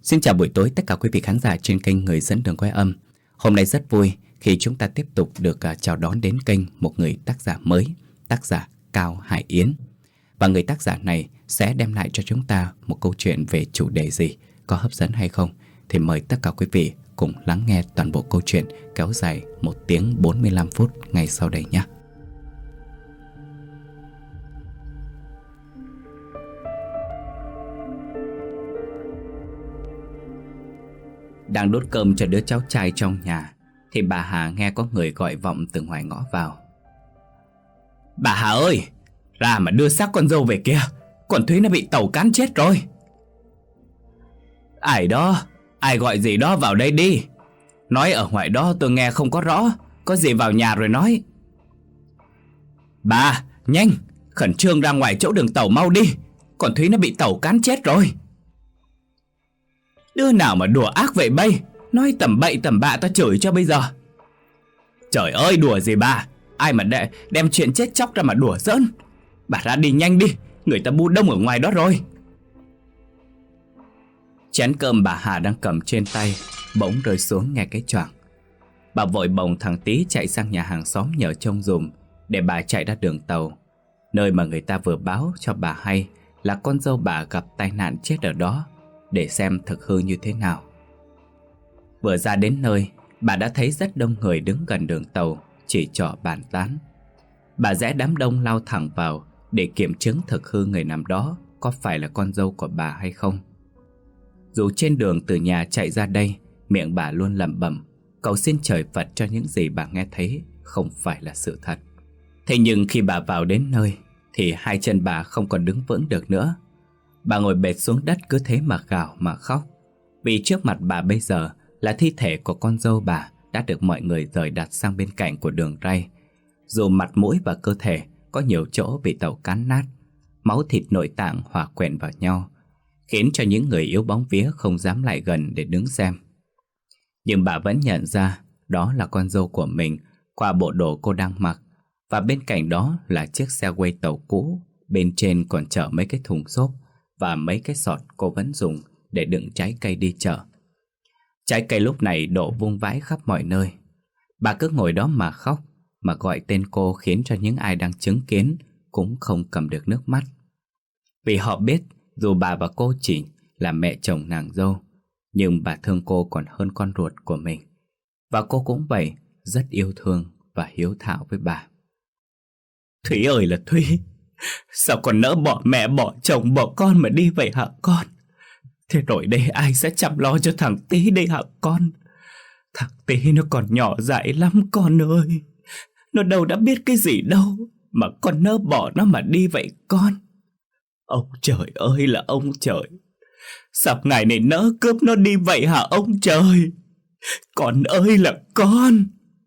Xin chào buổi tối tất cả quý vị khán giả trên kênh Người Dẫn Đường Quay Âm. Hôm nay rất vui khi chúng ta tiếp tục được chào đón đến kênh một người tác giả mới, tác giả Cao Hải Yến. Và người tác giả này sẽ đem lại cho chúng ta một câu chuyện về chủ đề gì, có hấp dẫn hay không thì mời tất cả quý vị cùng lắng nghe toàn bộ câu chuyện kéo dài 1 tiếng 45 phút ngay sau đây nhé. Đang đốt cơm cho đứa cháu trai trong nhà thì bà Hà nghe có người gọi vọng từ ngoài ngõ vào. Bà Hà ơi, ra mà đưa xác con dâu về kìa, con Thúy nó bị tàu cán chết rồi. Ai đó, ai gọi gì đó vào đây đi. Nói ở ngoài đó tôi nghe không có rõ, có gì vào nhà rồi nói. Bà, nhanh, khẩn trương ra ngoài chỗ đường tàu mau đi, con Thúy nó bị tàu cán chết rồi. Đứa nào mà đùa ác vậy bay, nói tầm bậy tầm bạ ta chửi cho bây giờ. Trời ơi đùa gì bà, ai mà đem chuyện chết chóc ra mà đùa giỡn. Bà ra đi nhanh đi, người ta bu đông ở ngoài đó rồi. Chén cơm bà Hà đang cầm trên tay bỗng rơi xuống nghe cái choảng. Bà vội bồng thằng Tý chạy sang nhà hàng xóm nhờ trông dùm, để bà chạy ra đường tàu, nơi mà người ta vừa báo cho bà hay là con dâu bà gặp tai nạn chết ở đó, để xem thực hư như thế nào. Vừa ra đến nơi, bà đã thấy rất đông người đứng gần đường tàu chỉ trỏ bàn tán. Bà rẽ đám đông lao thẳng vào để kiểm chứng thực hư người nằm đó có phải là con dâu của bà hay không. Dù trên đường từ nhà chạy ra đây, miệng bà luôn lẩm bẩm cầu xin trời Phật cho những gì bà nghe thấy không phải là sự thật. Thế nhưng khi bà vào đến nơi thì hai chân bà không còn đứng vững được nữa. Bà ngồi bệt xuống đất cứ thế mà gào mà khóc, vì trước mặt bà bây giờ là thi thể của con dâu bà đã được mọi người dời đặt sang bên cạnh của đường ray. Dù mặt mũi và cơ thể có nhiều chỗ bị tàu cán nát, máu thịt nội tạng hòa quyện vào nhau, khiến cho những người yếu bóng vía không dám lại gần để đứng xem. Nhưng bà vẫn nhận ra đó là con dâu của mình qua bộ đồ cô đang mặc, và bên cạnh đó là chiếc xe quay tàu cũ, bên trên còn chở mấy cái thùng xốp và mấy cái sọt cô vẫn dùng để đựng trái cây đi chợ. Trái cây lúc này đổ vung vãi khắp mọi nơi. Bà cứ ngồi đó mà khóc, mà gọi tên cô khiến cho những ai đang chứng kiến cũng không cầm được nước mắt. Vì họ biết dù bà và cô chỉ là mẹ chồng nàng dâu, nhưng bà thương cô còn hơn con ruột của mình. Và cô cũng vậy, rất yêu thương và hiếu thảo với bà. Thúy ơi là Thúy, sao con nỡ bỏ mẹ bỏ chồng bỏ con mà đi vậy hả con? Thế rồi đây ai sẽ chăm lo cho thằng Tý đây hả con? Thằng Tý nó còn nhỏ dại lắm con ơi. Nó đâu đã biết cái gì đâu mà con nỡ bỏ nó mà đi vậy con. Ông trời ơi là ông trời, sao ngày này nỡ cướp nó đi vậy hả ông trời? Con ơi là con.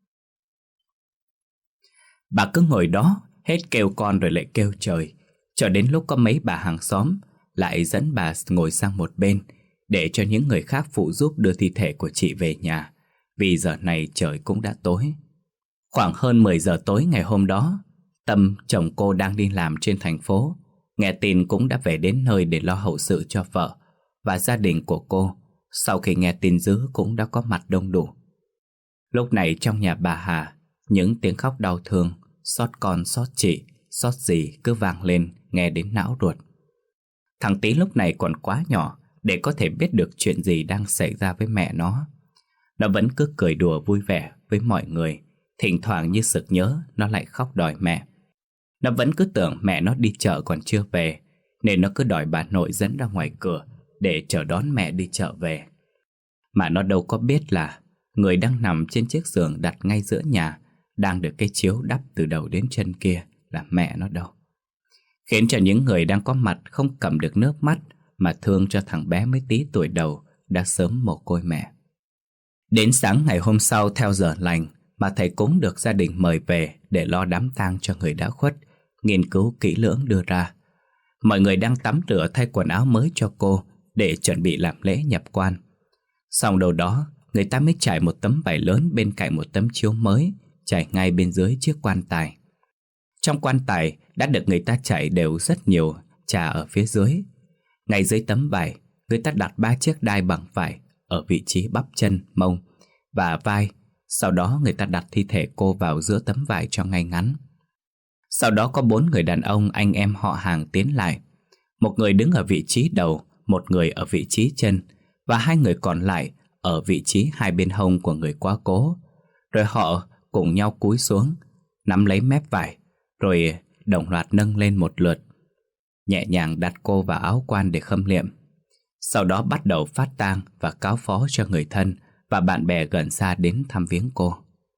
Bà cứ ngồi đó hết kêu con rồi lại kêu trời, cho đến lúc có mấy bà hàng xóm lại dẫn bà ngồi sang một bên để cho những người khác phụ giúp đưa thi thể của chị về nhà, vì giờ này trời cũng đã tối. Khoảng hơn 10 giờ tối ngày hôm đó, Tâm, chồng cô đang đi làm trên thành phố, nghe tin cũng đã về đến nơi để lo hậu sự cho vợ. Và gia đình của cô sau khi nghe tin dữ cũng đã có mặt đông đủ. Lúc này trong nhà bà Hà, những tiếng khóc đau thương, xót con xót chị, xót gì cứ vang lên nghe đến não ruột. Thằng Tý lúc này còn quá nhỏ để có thể biết được chuyện gì đang xảy ra với mẹ nó. Nó vẫn cứ cười đùa vui vẻ với mọi người, thỉnh thoảng như sực nhớ nó lại khóc đòi mẹ. Nó vẫn cứ tưởng mẹ nó đi chợ còn chưa về, nên nó cứ đòi bà nội dẫn ra ngoài cửa để chờ đón mẹ đi chợ về. Mà nó đâu có biết là người đang nằm trên chiếc giường đặt ngay giữa nhà, đang được cái chiếu đắp từ đầu đến chân kia là mẹ nó đâu. Khiến cho những người đang có mặt không cầm được nước mắt mà thương cho thằng bé mới tí tuổi đầu đã sớm mồ côi mẹ. Đến sáng ngày hôm sau theo giờ lành mà thầy cúng được gia đình mời về để lo đám tang cho người đã khuất, nghiên cứu kỹ lưỡng đưa ra. Mọi người đang tắm rửa thay quần áo mới cho cô để chuẩn bị làm lễ nhập quan. Xong đâu đó, người ta mới trải một tấm vải lớn bên cạnh một tấm chiếu mới, trải ngay bên dưới chiếc quan tài. Trong quan tài đã được người ta trải đều rất nhiều trà ở phía dưới. Ngay dưới tấm vải, người ta đặt 3 chiếc đai bằng vải ở vị trí bắp chân, mông và vai. Sau đó người ta đặt thi thể cô vào giữa tấm vải cho ngay ngắn. Sau đó có 4 người đàn ông anh em họ hàng tiến lại. Một người đứng ở vị trí đầu, một người ở vị trí chân và 2 người còn lại ở vị trí hai bên hông của người quá cố. Rồi họ cùng nhau cúi xuống, nắm lấy mép vải, rồi đồng loạt nâng lên một lượt, nhẹ nhàng đặt cô vào áo quan để khâm liệm. Sau đó bắt đầu phát tang và cáo phó cho người thân và bạn bè gần xa đến thăm viếng cô.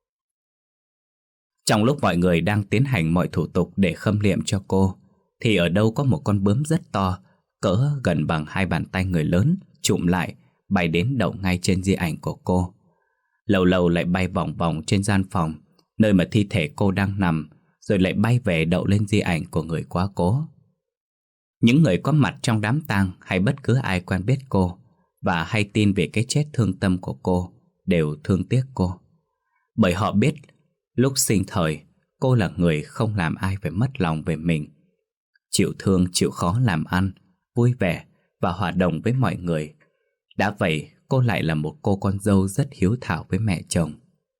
Trong lúc mọi người đang tiến hành mọi thủ tục để khâm liệm cho cô, thì ở đâu có một con bướm rất to, cỡ gần bằng 2 bàn tay người lớn, chụm lại, bay đến đậu ngay trên di ảnh của cô. Lâu lâu lại bay vòng vòng trên gian phòng nơi mà thi thể cô đang nằm, rồi lại bay về đậu lên di ảnh của người quá cố. Những người có mặt trong đám tang hay bất cứ ai quen biết cô và hay tin về cái chết thương tâm của cô đều thương tiếc cô. Bởi họ biết lúc sinh thời cô là người không làm ai phải mất lòng về mình, chịu thương chịu khó làm ăn, vui vẻ và hòa đồng với mọi người. Đã vậy cô lại là một cô con dâu rất hiếu thảo với mẹ chồng.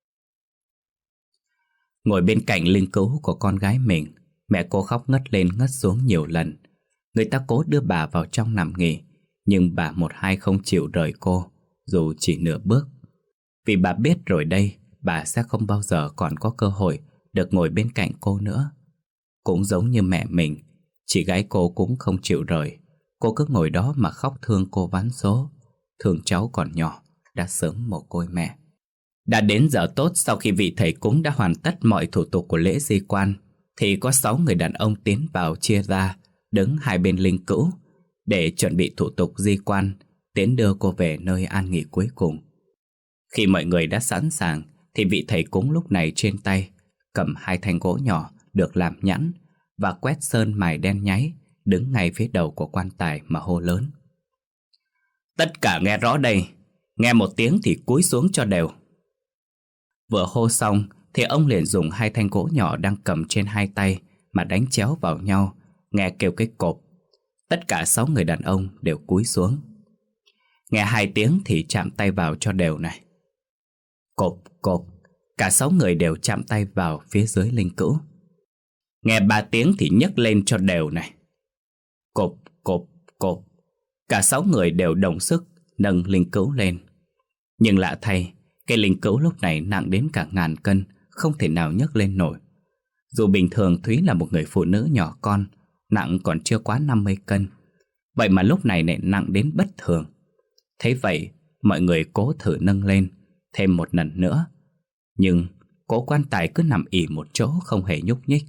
Ngồi bên cạnh linh cữu của con gái mình, mẹ cô khóc ngất lên ngất xuống nhiều lần. Người ta cố đưa bà vào trong nằm nghỉ, nhưng bà một hai không chịu rời cô, dù chỉ nửa bước. Vì bà biết rồi đây, bà sẽ không bao giờ còn có cơ hội được ngồi bên cạnh cô nữa. Cũng giống như mẹ mình, chị gái cô cũng không chịu rời. Cô cứ ngồi đó mà khóc thương cô ván số, thương cháu còn nhỏ, đã sớm mồ côi mẹ. Đã đến giờ tốt, sau khi vị thầy cúng đã hoàn tất mọi thủ tục của lễ di quan, thì có 6 người đàn ông tiến vào chia ra, đứng hai bên linh cữu để chuẩn bị thủ tục di quan, tiến đưa cô về nơi an nghỉ cuối cùng. Khi mọi người đã sẵn sàng, thì vị thầy cúng lúc này trên tay cầm 2 thanh gỗ nhỏ được làm nhẵn và quét sơn mài đen nháy, đứng ngay phía đầu của quan tài mà hô lớn: "Tất cả nghe rõ đây, nghe một tiếng thì cúi xuống cho đều." Vừa hô xong thì ông liền dùng 2 thanh gỗ nhỏ đang cầm trên 2 tay mà đánh chéo vào nhau, nghe kêu cái cộp. Tất cả 6 người đàn ông đều cúi xuống. Nghe 2 tiếng thì chạm tay vào cho đều này. Cộp cộp, cả 6 người đều chạm tay vào phía dưới linh cữu. Nghe 3 tiếng thì nhấc lên cho đều này. Cộp cộp cộp, cả 6 người đều đồng sức nâng linh cữu lên. Nhưng lạ thay, cái linh cữu lúc này nặng đến cả 1000 cân, không thể nào nhấc lên nổi. Dù bình thường Thúy là một người phụ nữ nhỏ con, nặng còn chưa quá 50 cân, vậy mà lúc này lại nặng đến bất thường. Thế vậy, mọi người cố thử nâng lên thêm một lần nữa, nhưng cố quan tài cứ nằm ì một chỗ không hề nhúc nhích.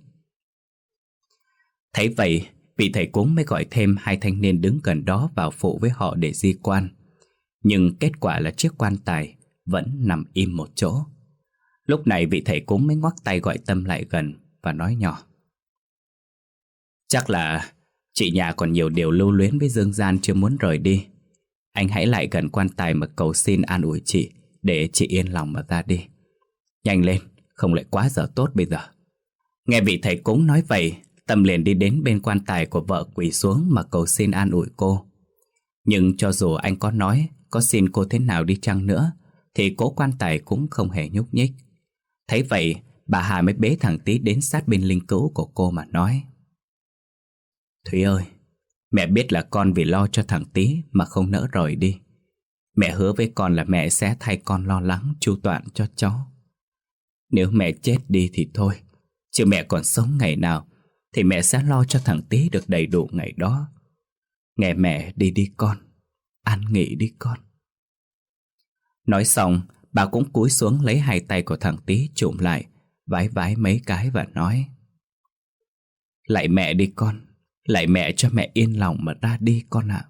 Thấy vậy, vị thầy cúng mới gọi thêm 2 thanh niên đứng gần đó vào phụ với họ để di quan. Nhưng kết quả là chiếc quan tài vẫn nằm im một chỗ. Lúc này vị thầy cúng mới ngoắc tay gọi Tâm lại gần và nói nhỏ: "Chắc là chị nhà còn nhiều điều lưu luyến với dương gian chưa muốn rời đi. Anh hãy lại gần quan tài mà cầu xin an ủi chị, để chị yên lòng mà ra đi. Nhanh lên, không lại quá giờ tốt bây giờ." Nghe vị thầy cúng nói vậy, Tâm liền đi đến bên quan tài của vợ quỳ xuống mà cầu xin an ủi cô. Nhưng cho dù anh có nói, có xin cô thế nào đi chăng nữa, thì cố quan tài cũng không hề nhúc nhích. Thấy vậy, bà Hà mới bế thằng Tý đến sát bên linh cữu của cô mà nói: "Thúy ơi, mẹ biết là con vì lo cho thằng Tý mà không nỡ rời đi. Mẹ hứa với con là mẹ sẽ thay con lo lắng chu toàn cho cháu. Nếu mẹ chết đi thì thôi, chứ mẹ còn sống ngày nào thì mẹ sẽ lo cho thằng Tý được đầy đủ ngày đó. Nghe mẹ đi đi con, an nghỉ đi con." Nói xong, bà cũng cúi xuống lấy 2 tay của thằng Tý chụm lại, vái vái mấy cái và nói: "Lạy mẹ đi con, lạy mẹ cho mẹ yên lòng mà ra đi con ạ."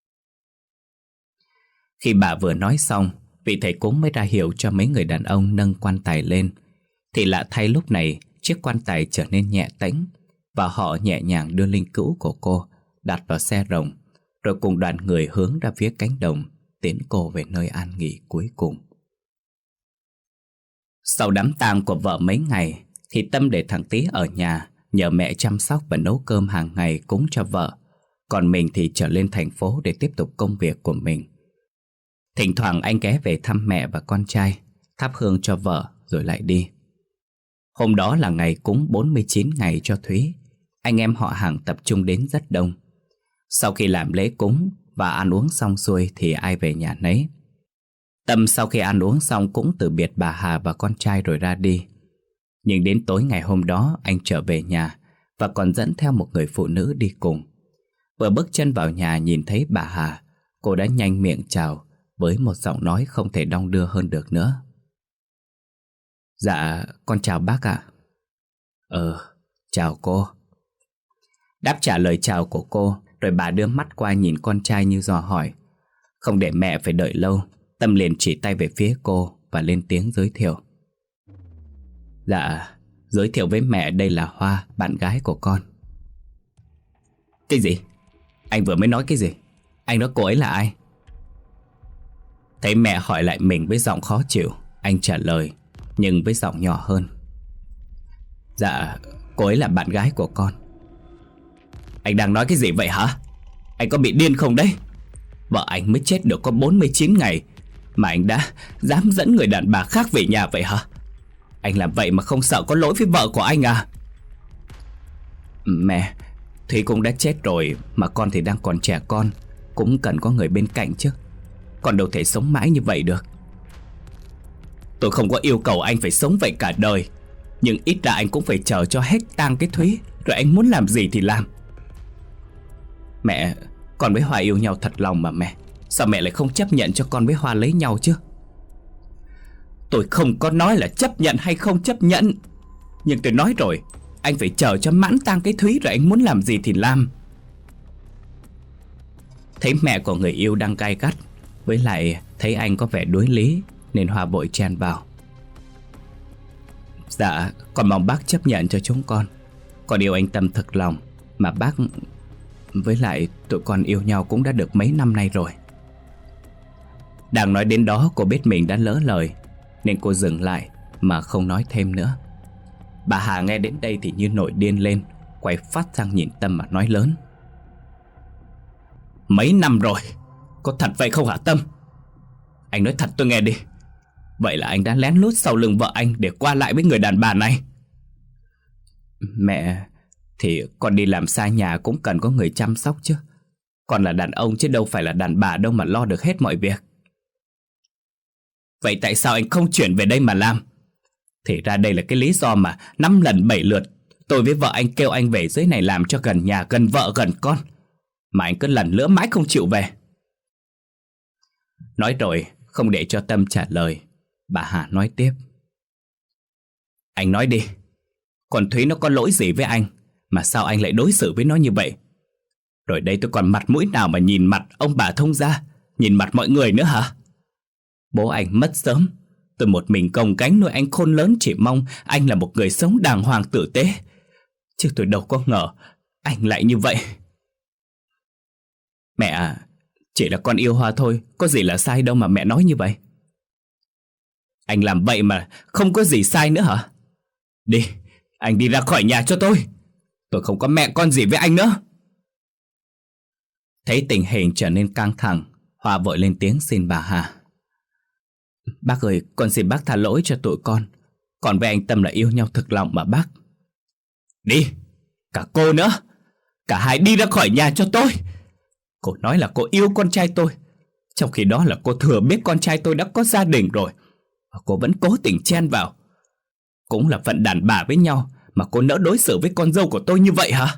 Khi bà vừa nói xong, vị thầy cúng mới ra hiệu cho mấy người đàn ông nâng quan tài lên. Thì lạ thay lúc này, chiếc quan tài trở nên nhẹ tĩnh, và họ nhẹ nhàng đưa linh cữu của cô đặt vào xe rồng, rồi cùng đoàn người hướng ra phía cánh đồng, tiến cô về nơi an nghỉ cuối cùng. Sau đám tang của vợ mấy ngày, thì Tâm để thằng Tý ở nhà nhờ mẹ chăm sóc và nấu cơm hàng ngày cúng cho vợ. còn mình thì trở lên thành phố để tiếp tục công việc của mình. Thỉnh thoảng anh ghé về thăm mẹ và con trai, thắp hương cho vợ rồi lại đi. Hôm đó là ngày cúng 49 ngày cho Thúy. Anh em họ hàng tập trung đến rất đông. Sau khi làm lễ cúng và ăn uống xong xuôi thì ai về nhà nấy. Tâm sau khi ăn uống xong cũng từ biệt bà Hà và con trai rồi ra đi. Nhưng đến tối ngày hôm đó anh trở về nhà và còn dẫn theo một người phụ nữ đi cùng. Vừa bước chân vào nhà nhìn thấy bà Hà, cô đã nhanh miệng chào với một giọng nói không thể đong đưa hơn được nữa. Dạ, con chào bác ạ. Chào cô. Đáp trả lời chào của cô, rồi bà đưa mắt qua nhìn con trai như dò hỏi. Không để mẹ phải đợi lâu, Tâm liền chỉ tay về phía cô và lên tiếng giới thiệu. Dạ, giới thiệu với mẹ đây là Hoa, bạn gái của con. Cái gì? Anh vừa mới nói cái gì? Anh nói cô ấy là ai? Thấy mẹ hỏi lại mình với giọng khó chịu, anh trả lời, nhưng với giọng nhỏ hơn. Dạ, cô ấy là bạn gái của con. Anh đang nói cái gì vậy hả? Anh có bị điên không đấy? Vợ anh mới chết được có 49 ngày mà anh đã dám dẫn người đàn bà khác về nhà vậy hả? Anh làm vậy mà không sợ có lỗi với vợ của anh à? Mẹ, Thúy cũng đã chết rồi, mà con thì đang còn trẻ con, cũng cần có người bên cạnh chứ. Con đâu thể sống mãi như vậy được. Tôi không có yêu cầu anh phải sống vậy cả đời, nhưng ít ra anh cũng phải chờ cho hết tang cái Thúy, rồi anh muốn làm gì thì làm. Mẹ, con với Hoa yêu nhau thật lòng mà mẹ. Sao mẹ lại không chấp nhận cho con với Hoa lấy nhau chứ? Tôi không có nói là chấp nhận hay không chấp nhận, nhưng tôi nói rồi, anh phải chờ cho mãn tang cái Thúy rồi anh muốn làm gì thì làm. Thấy mẹ của người yêu đang gay gắt, với lại thấy anh có vẻ đối lý, nên Hoa vội chen vào. Dạ, con mong bác chấp nhận cho chúng con. Con yêu anh Tâm thật lòng, mà bác... Với lại tụi con yêu nhau cũng đã được mấy năm nay rồi. Đang nói đến đó cô biết mình đã lỡ lời, nên cô dừng lại mà không nói thêm nữa. Bà Hà nghe đến đây thì như nổi điên lên, quay phát sang nhìn Tâm mà nói lớn. Mấy năm rồi, có thật vậy không hả Tâm? Anh nói thật tôi nghe đi. Vậy là anh đã lén lút sau lưng vợ anh để qua lại với người đàn bà này? Mẹ, thì con đi làm xa nhà cũng cần có người chăm sóc chứ. Con là đàn ông chứ đâu phải là đàn bà đâu mà lo được hết mọi việc. Vậy tại sao anh không chuyển về đây mà làm? Thì ra đây là cái lý do mà 5 lần 7 lượt tôi với vợ anh kêu anh về dưới này làm cho gần nhà, gần vợ, gần con, mà anh cứ lần lữa mãi không chịu về. Nói rồi không để cho Tâm trả lời, bà Hà nói tiếp. Anh nói đi, còn Thúy nó có lỗi gì với anh mà sao anh lại đối xử với nó như vậy? Rồi đây tôi còn mặt mũi nào mà nhìn mặt ông bà thông gia, nhìn mặt mọi người nữa hả? Bố anh mất sớm, tôi một mình gồng gánh nuôi anh khôn lớn, chỉ mong anh là một người sống đàng hoàng tử tế, chứ tôi đâu có ngờ anh lại như vậy. Mẹ à, chỉ là con yêu Hoa thôi, có gì là sai đâu mà mẹ nói như vậy. Anh làm vậy mà không có gì sai nữa hả? Đi, anh đi ra khỏi nhà cho tôi. Tôi không có mẹ con gì với anh nữa. Thấy tình hình trở nên căng thẳng, Hoa vội lên tiếng xin bà Hà. Bác ơi, con xin bác tha lỗi cho tụi con. Còn với anh Tâm là yêu nhau thực lòng mà bác. Đi, cả cô nữa, cả hai đi ra khỏi nhà cho tôi. Cô nói là cô yêu con trai tôi, trong khi đó là cô thừa biết con trai tôi đã có gia đình rồi, và cô vẫn cố tình chen vào. Cũng là phận đàn bà với nhau mà cô nỡ đối xử với con dâu của tôi như vậy hả?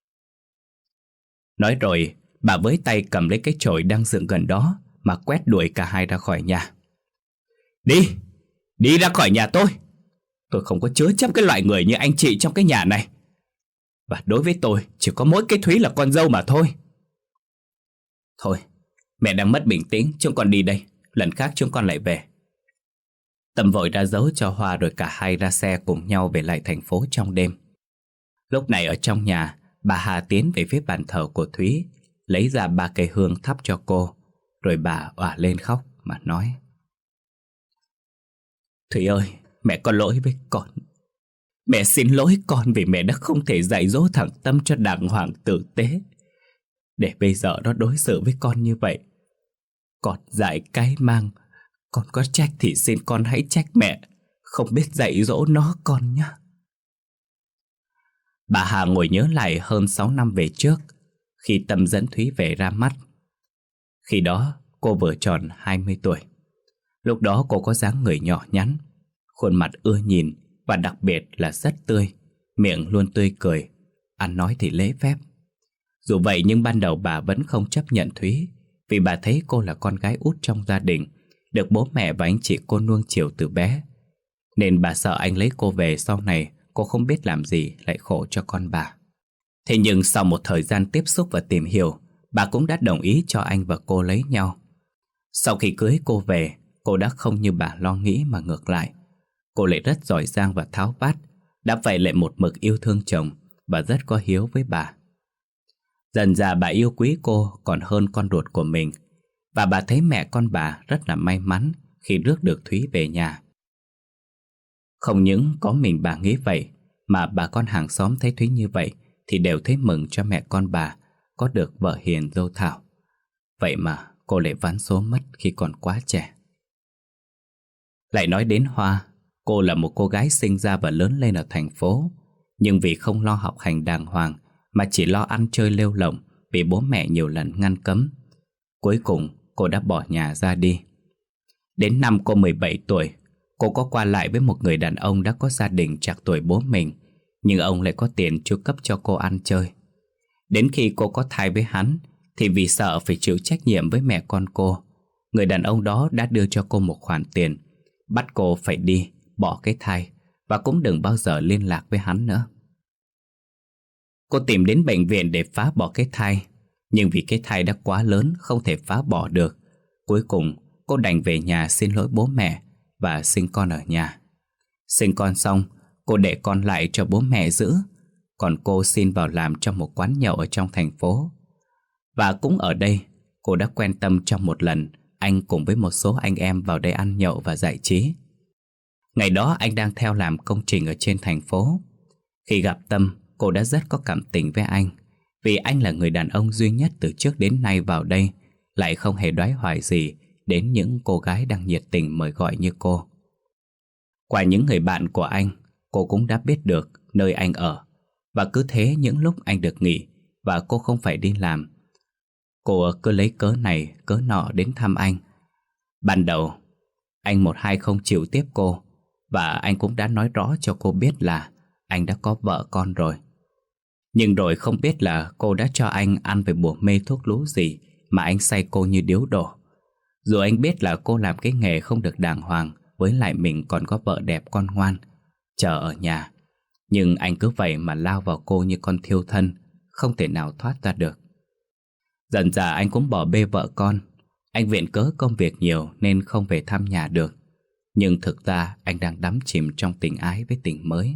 Nói rồi bà với tay cầm lấy cái chổi đang dựng gần đó mà quét đuổi cả hai ra khỏi nhà. Đi, đi ra khỏi nhà tôi. Tôi không có chứa chấp cái loại người như anh chị trong cái nhà này. Và đối với tôi chỉ có mỗi cái Thúy là con dâu mà thôi. Thôi, mẹ đang mất bình tĩnh, chúng con đi đây, lần khác chúng con lại về. Tâm vội ra dấu cho Hoa rồi cả hai ra xe cùng nhau về lại thành phố trong đêm. Lúc này ở trong nhà, bà Hà tiến về phía bàn thờ của Thúy, lấy ra 3 cây hương thắp cho cô, rồi bà òa lên khóc mà nói. Thúy ơi, mẹ có lỗi với con. Mẹ xin lỗi con vì mẹ đã không thể dạy dỗ thằng Tâm cho đàng hoàng tử tế. để bây giờ nó đối xử với con như vậy. Con dại cái mang, con có trách thì xin con hãy trách mẹ, không biết dạy dỗ nó con nhé. Bà Hà ngồi nhớ lại hơn 6 năm về trước, khi Tâm dẫn Thúy về ra mắt. Khi đó cô vừa tròn 20 tuổi. Lúc đó cô có dáng người nhỏ nhắn, khuôn mặt ưa nhìn và đặc biệt là rất tươi, miệng luôn tươi cười, ăn nói thì lễ phép. Dù vậy nhưng ban đầu bà vẫn không chấp nhận Thúy, vì bà thấy cô là con gái út trong gia đình, được bố mẹ và anh chị cô nuông chiều từ bé. Nên bà sợ anh lấy cô về sau này cô không biết làm gì lại khổ cho con bà. Thế nhưng sau một thời gian tiếp xúc và tìm hiểu, bà cũng đã đồng ý cho anh và cô lấy nhau. Sau khi cưới cô về, cô đã không như bà lo nghĩ mà ngược lại. Cô lại rất giỏi giang và tháo vát, đã vậy lại một mực yêu thương chồng và rất có hiếu với bà. Dần dà bà yêu quý cô còn hơn con ruột của mình, và bà thấy mẹ con bà rất là may mắn khi rước được Thúy về nhà. Không những có mình bà nghĩ vậy, mà bà con hàng xóm thấy Thúy như vậy thì đều thấy mừng cho mẹ con bà có được vợ hiền dâu thảo. Vậy mà cô lại ván số mất khi còn quá trẻ. Lại nói đến Hoa, cô là một cô gái sinh ra và lớn lên ở thành phố, nhưng vì không lo học hành đàng hoàng mà chỉ lo ăn chơi lêu lổng, bị bố mẹ nhiều lần ngăn cấm. Cuối cùng cô đã bỏ nhà ra đi. Đến năm cô 17 tuổi, cô có qua lại với một người đàn ông đã có gia đình trạc tuổi bố mình, nhưng ông lại có tiền chu cấp cho cô ăn chơi. Đến khi cô có thai với hắn, thì vì sợ phải chịu trách nhiệm với mẹ con cô, người đàn ông đó đã đưa cho cô một khoản tiền, bắt cô phải đi, bỏ cái thai, và cũng đừng bao giờ liên lạc với hắn nữa. Cô tìm đến bệnh viện để phá bỏ cái thai, nhưng vì cái thai đã quá lớn không thể phá bỏ được. Cuối cùng cô đành về nhà xin lỗi bố mẹ và sinh con ở nhà. Sinh con xong, cô để con lại cho bố mẹ giữ, còn cô xin vào làm trong một quán nhậu ở trong thành phố. Và cũng ở đây, cô đã quen Tâm trong một lần anh cùng với một số anh em vào đây ăn nhậu và giải trí. Ngày đó anh đang theo làm công trình ở trên thành phố. Khi gặp Tâm, cô đã rất có cảm tình với anh, vì anh là người đàn ông duy nhất từ trước đến nay vào đây lại không hề đoái hoài gì đến những cô gái đang nhiệt tình mời gọi như cô. Qua những người bạn của anh, cô cũng đã biết được nơi anh ở, và cứ thế những lúc anh được nghỉ và cô không phải đi làm, cô cứ lấy cớ này cớ nọ đến thăm anh. Ban đầu anh một hai không chịu tiếp cô, và anh cũng đã nói rõ cho cô biết là anh đã có vợ con rồi. Nhưng rồi không biết là cô đã cho anh ăn về bùa mê thuốc lú gì mà anh say cô như điếu đổ. Dù anh biết là cô làm cái nghề không được đàng hoàng, với lại mình còn có vợ đẹp con ngoan chờ ở nhà, nhưng anh cứ vậy mà lao vào cô như con thiêu thân, không thể nào thoát ra được. Dần dà anh cũng bỏ bê vợ con. Anh viện cớ công việc nhiều nên không về thăm nhà được, nhưng thực ra anh đang đắm chìm trong tình ái với tình mới.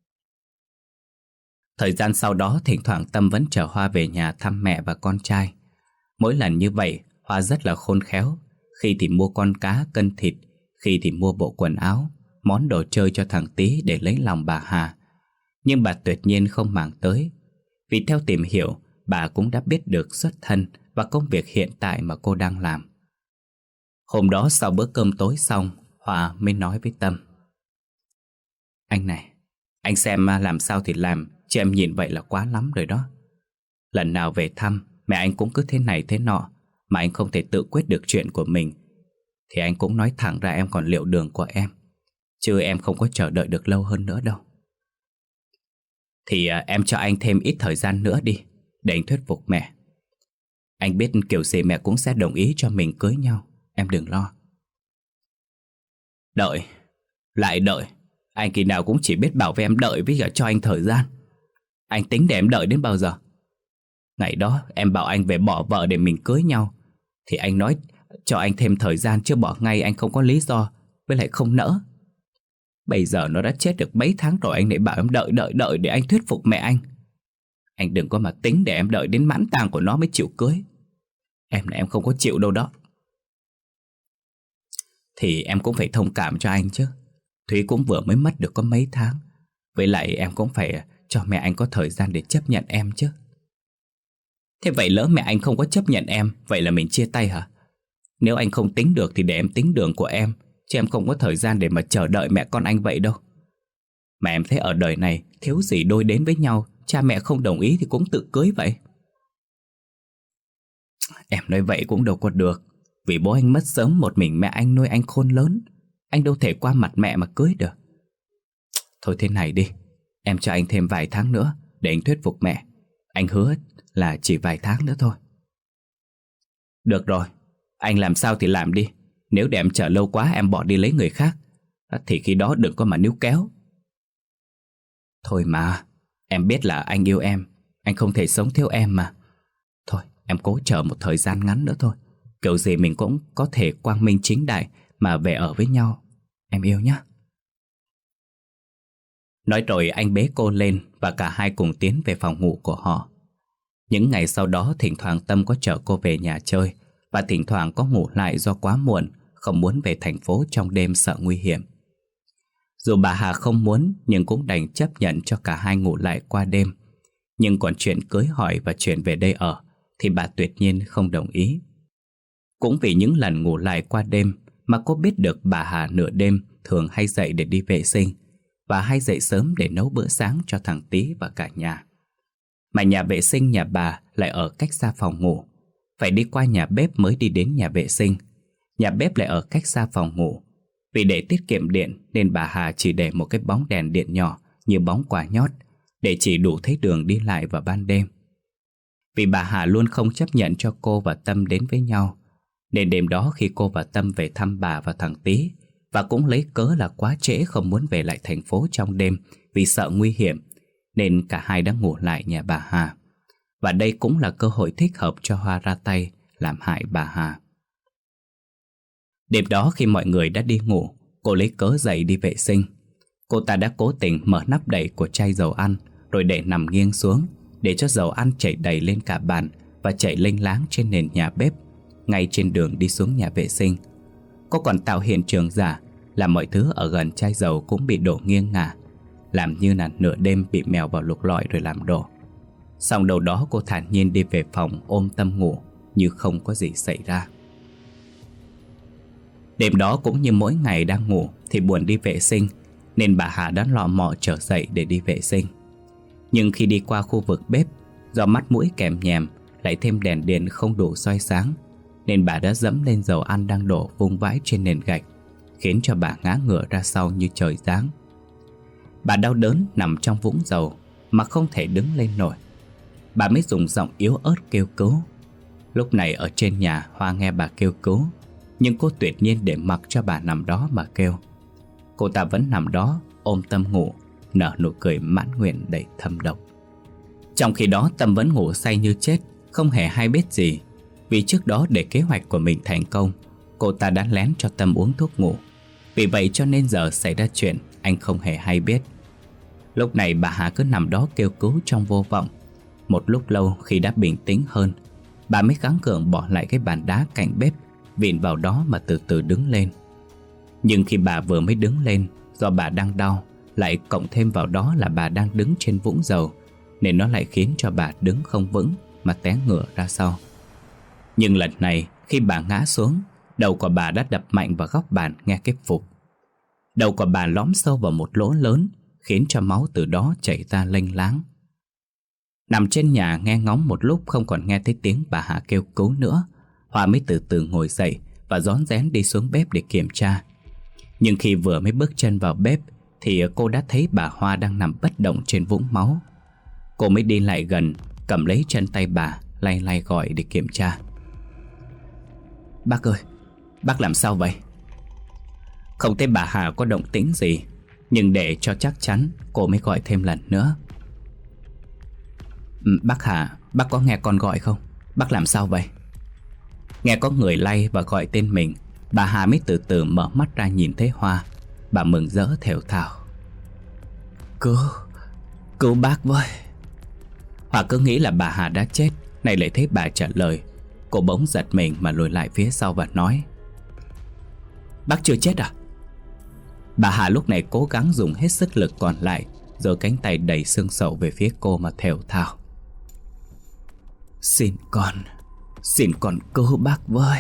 Thời gian sau đó thỉnh thoảng Tâm vẫn chở Hoa về nhà thăm mẹ và con trai. Mỗi lần như vậy Hoa rất là khôn khéo. Khi thì mua con cá cân thịt, khi thì mua bộ quần áo, món đồ chơi cho thằng Tý để lấy lòng bà Hà. Nhưng bà tuyệt nhiên không màng tới, vì theo tìm hiểu bà cũng đã biết được xuất thân và công việc hiện tại mà cô đang làm. Hôm đó sau bữa cơm tối xong, Hoa mới nói với Tâm: "Anh này, anh xem làm sao thì làm, chứ em nhìn vậy là quá lắm rồi đó. Lần nào về thăm, mẹ anh cũng cứ thế này thế nọ, mà anh không thể tự quyết được chuyện của mình. Thì anh cũng nói thẳng ra em còn liệu đường của em, chứ em không có chờ đợi được lâu hơn nữa đâu. Thì em cho anh thêm ít thời gian nữa đi, để anh thuyết phục mẹ. Anh biết kiểu gì mẹ cũng sẽ đồng ý cho mình cưới nhau, em đừng lo." Đợi, lại đợi. Anh kỳ nào cũng chỉ biết bảo với em đợi với cả cho anh thời gian. Anh tính để em đợi đến bao giờ? Ngày đó em bảo anh về bỏ vợ để mình cưới nhau, thì anh nói cho anh thêm thời gian, chứ bỏ ngay anh không có lý do, với lại không nỡ. Bây giờ nó đã chết được mấy tháng rồi, anh lại bảo em đợi để anh thuyết phục mẹ anh. Anh đừng có mà tính để em đợi đến mãn tang của nó mới chịu cưới. Em là em không có chịu đâu đó. Thì em cũng phải thông cảm cho anh chứ. Thúy cũng vừa mới mất được có mấy tháng. Với lại em cũng phải cho mẹ anh có thời gian để chấp nhận em chứ. Thế vậy lỡ mẹ anh không có chấp nhận em, vậy là mình chia tay hả? Nếu anh không tính được thì để em tính đường của em, chứ em không có thời gian để mà chờ đợi mẹ con anh vậy đâu. Mà em thấy ở đời này thiếu gì đôi đến với nhau, cha mẹ không đồng ý thì cũng tự cưới vậy. Em nói vậy cũng đâu có được. Vì bố anh mất sớm, một mình mẹ anh nuôi anh khôn lớn. Anh đâu thể qua mặt mẹ mà cưới được. Thôi thế này đi, em cho anh thêm vài tháng nữa để anh thuyết phục mẹ. Anh hứa là chỉ vài tháng nữa thôi. Được rồi, anh làm sao thì làm đi. Nếu để em chờ lâu quá em bỏ đi lấy người khác thì khi đó đừng có mà níu kéo. Thôi mà, em biết là anh yêu em, anh không thể sống thiếu em mà. Thôi, em cố chờ một thời gian ngắn nữa thôi. Kiểu gì mình cũng có thể quang minh chính đại mà về ở với nhau. Em yêu nhé. Nói rồi anh bế cô lên và cả hai cùng tiến về phòng ngủ của họ. Những ngày sau đó thỉnh thoảng Tâm có chở cô về nhà chơi, và thỉnh thoảng có ngủ lại do quá muộn, không muốn về thành phố trong đêm sợ nguy hiểm. Dù bà Hà không muốn nhưng cũng đành chấp nhận cho cả hai ngủ lại qua đêm. Nhưng còn chuyện cưới hỏi và chuyện về đây ở thì bà tuyệt nhiên không đồng ý. Cũng vì những lần ngủ lại qua đêm mà cô biết được bà Hà nửa đêm thường hay dậy để đi vệ sinh, và hay dậy sớm để nấu bữa sáng cho thằng Tý và cả nhà. Mà nhà vệ sinh nhà bà lại ở cách xa phòng ngủ, phải đi qua nhà bếp mới đi đến nhà vệ sinh. Nhà bếp lại ở cách xa phòng ngủ. Vì để tiết kiệm điện nên bà Hà chỉ để một cái bóng đèn điện nhỏ như bóng quả nhót, để chỉ đủ thấy đường đi lại vào ban đêm. Vì bà Hà luôn không chấp nhận cho cô và Tâm đến với nhau, nên đêm đó khi cô và Tâm về thăm bà và thằng Tý, và cũng lấy cớ là quá trễ không muốn về lại thành phố trong đêm vì sợ nguy hiểm, nên cả hai đã ngủ lại nhà bà Hà. Và đây cũng là cơ hội thích hợp cho Hoa ra tay làm hại bà Hà. Đêm đó khi mọi người đã đi ngủ, cô lấy cớ dậy đi vệ sinh. Cô ta đã cố tình mở nắp đậy của chai dầu ăn rồi để nằm nghiêng xuống, để cho dầu ăn chảy đầy lên cả bàn và chảy lênh láng trên nền nhà bếp ngay trên đường đi xuống nhà vệ sinh. Cô còn tạo hiện trường giả là mọi thứ ở gần chai dầu cũng bị đổ nghiêng ngả, làm như là nửa đêm bị mèo vào lục lọi rồi làm đổ. Xong đầu đó cô thản nhiên đi về phòng ôm Tâm ngủ như không có gì xảy ra. Đêm đó cũng như mỗi ngày đang ngủ thì buồn đi vệ sinh, nên bà Hà đã lọ mọ trở dậy để đi vệ sinh. Nhưng khi đi qua khu vực bếp, do mắt mũi kèm nhèm lại thêm đèn điện không đủ soi sáng, nên bà đã dẫm lên dầu ăn đang đổ vung vãi trên nền gạch, khiến cho bà ngã ngửa ra sau như trời giáng. Bà đau đớn nằm trong vũng dầu mà không thể đứng lên nổi. Bà mới dùng giọng yếu ớt kêu cứu. Lúc này ở trên nhà Hoa nghe bà kêu cứu, nhưng cô tuyệt nhiên để mặc cho bà nằm đó mà kêu. Cô ta vẫn nằm đó ôm Tâm ngủ, nở nụ cười mãn nguyện đầy thâm độc. Trong khi đó Tâm vẫn ngủ say như chết, không hề hay biết gì. Vì trước đó để kế hoạch của mình thành công, cô ta đã lén cho Tâm uống thuốc ngủ. Vì vậy cho nên giờ xảy ra chuyện anh không hề hay biết. Lúc này bà Hà cứ nằm đó kêu cứu trong vô vọng. Một lúc lâu khi đã bình tĩnh hơn, bà mới gắng gượng bỏ lại cái bàn đá cạnh bếp, vịn vào đó mà từ từ đứng lên. Nhưng khi bà vừa mới đứng lên, do bà đang đau, lại cộng thêm vào đó là bà đang đứng trên vũng dầu, nên nó lại khiến cho bà đứng không vững mà té ngửa ra sau. Nhưng lần này khi bà ngã xuống, đầu của bà đã đập mạnh vào góc bàn nghe cái phụp. Đầu của bà lõm sâu vào một lỗ lớn, khiến cho máu từ đó chảy ra lênh láng. Nằm trên nhà nghe ngóng một lúc không còn nghe thấy tiếng bà Hà kêu cứu nữa, Hoa mới từ từ ngồi dậy và rón rén đi xuống bếp để kiểm tra. Nhưng khi vừa mới bước chân vào bếp thì cô đã thấy bà Hoa đang nằm bất động trên vũng máu. Cô mới đi lại gần, cầm lấy chân tay bà, lay lay gọi để kiểm tra. Bác ơi, bác làm sao vậy? Không thấy bà Hà có động tĩnh gì, nhưng để cho chắc chắn cô mới gọi thêm lần nữa. Bác Hà, bác có nghe con gọi không? Bác làm sao vậy? Nghe có người lay và gọi tên mình, bà Hà mới từ từ mở mắt ra nhìn thấy Hoa. Bà mừng rỡ thều thào. Cứu bác với. Hoa cứ nghĩ là bà Hà đã chết, này lại thấy bà trả lời. Cô bỗng giật mình mà lùi lại phía sau và nói. Bác chưa chết à? Bà Hà lúc này cố gắng dùng hết sức lực còn lại, giơ cánh tay đầy xương sầu về phía cô mà thều thào. Xin con cứu bác với.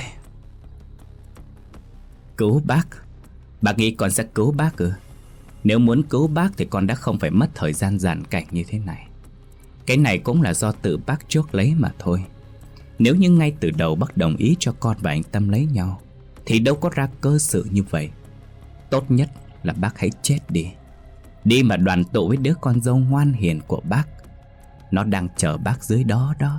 Cứu bác? Bác nghĩ con sẽ cứu bác ư? Nếu muốn cứu bác thì con đã không phải mất thời gian giàn cảnh như thế này. Cái này cũng là do tự bác chuốc lấy mà thôi. Nếu như ngay từ đầu bác đồng ý cho con và anh Tâm lấy nhau thì đâu có ra cơ sự như vậy. Tốt nhất là bác hãy chết đi. Đi mà đoàn tụ với đứa con dâu ngoan hiền của bác. Nó đang chờ bác dưới đó đó.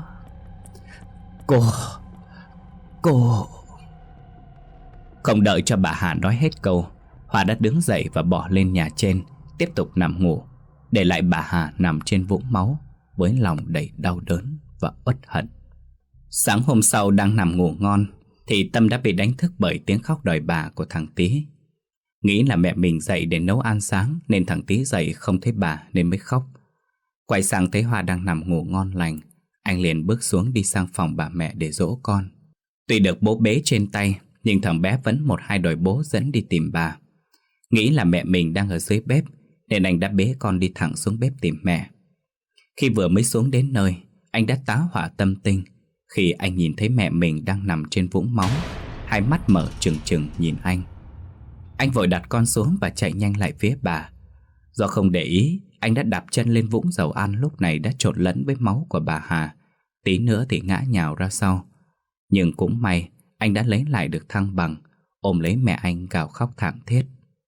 Cô. Không đợi cho bà Hà nói hết câu, Hòa đã đứng dậy và bỏ lên nhà trên, tiếp tục nằm ngủ, để lại bà Hà nằm trên vũng máu với lòng đầy đau đớn và uất hận. Sáng hôm sau đang nằm ngủ ngon thì Tâm đã bị đánh thức bởi tiếng khóc đòi bà của thằng Tý. Nghĩ là mẹ mình dậy để nấu ăn sáng nên thằng Tý dậy không thấy bà nên mới khóc. Quay sang thấy Hoa đang nằm ngủ ngon lành, anh liền bước xuống đi sang phòng bà mẹ để dỗ con. Tuy được bố bế trên tay nhưng thằng bé vẫn một hai đòi bố dẫn đi tìm bà. Nghĩ là mẹ mình đang ở dưới bếp nên anh đã bế con đi thẳng xuống bếp tìm mẹ. Khi vừa mới xuống đến nơi, anh đã tá hỏa tâm tinh khi anh nhìn thấy mẹ mình đang nằm trên vũng máu, hai mắt mở trừng trừng nhìn anh. Anh vội đặt con xuống và chạy nhanh lại phía bà. Do không để ý, anh đã đạp chân lên vũng dầu ăn lúc này đã trộn lẫn với máu của bà Hà, tí nữa thì ngã nhào ra sau. Nhưng cũng may anh đã lấy lại được thăng bằng, ôm lấy mẹ anh gào khóc thảm thiết.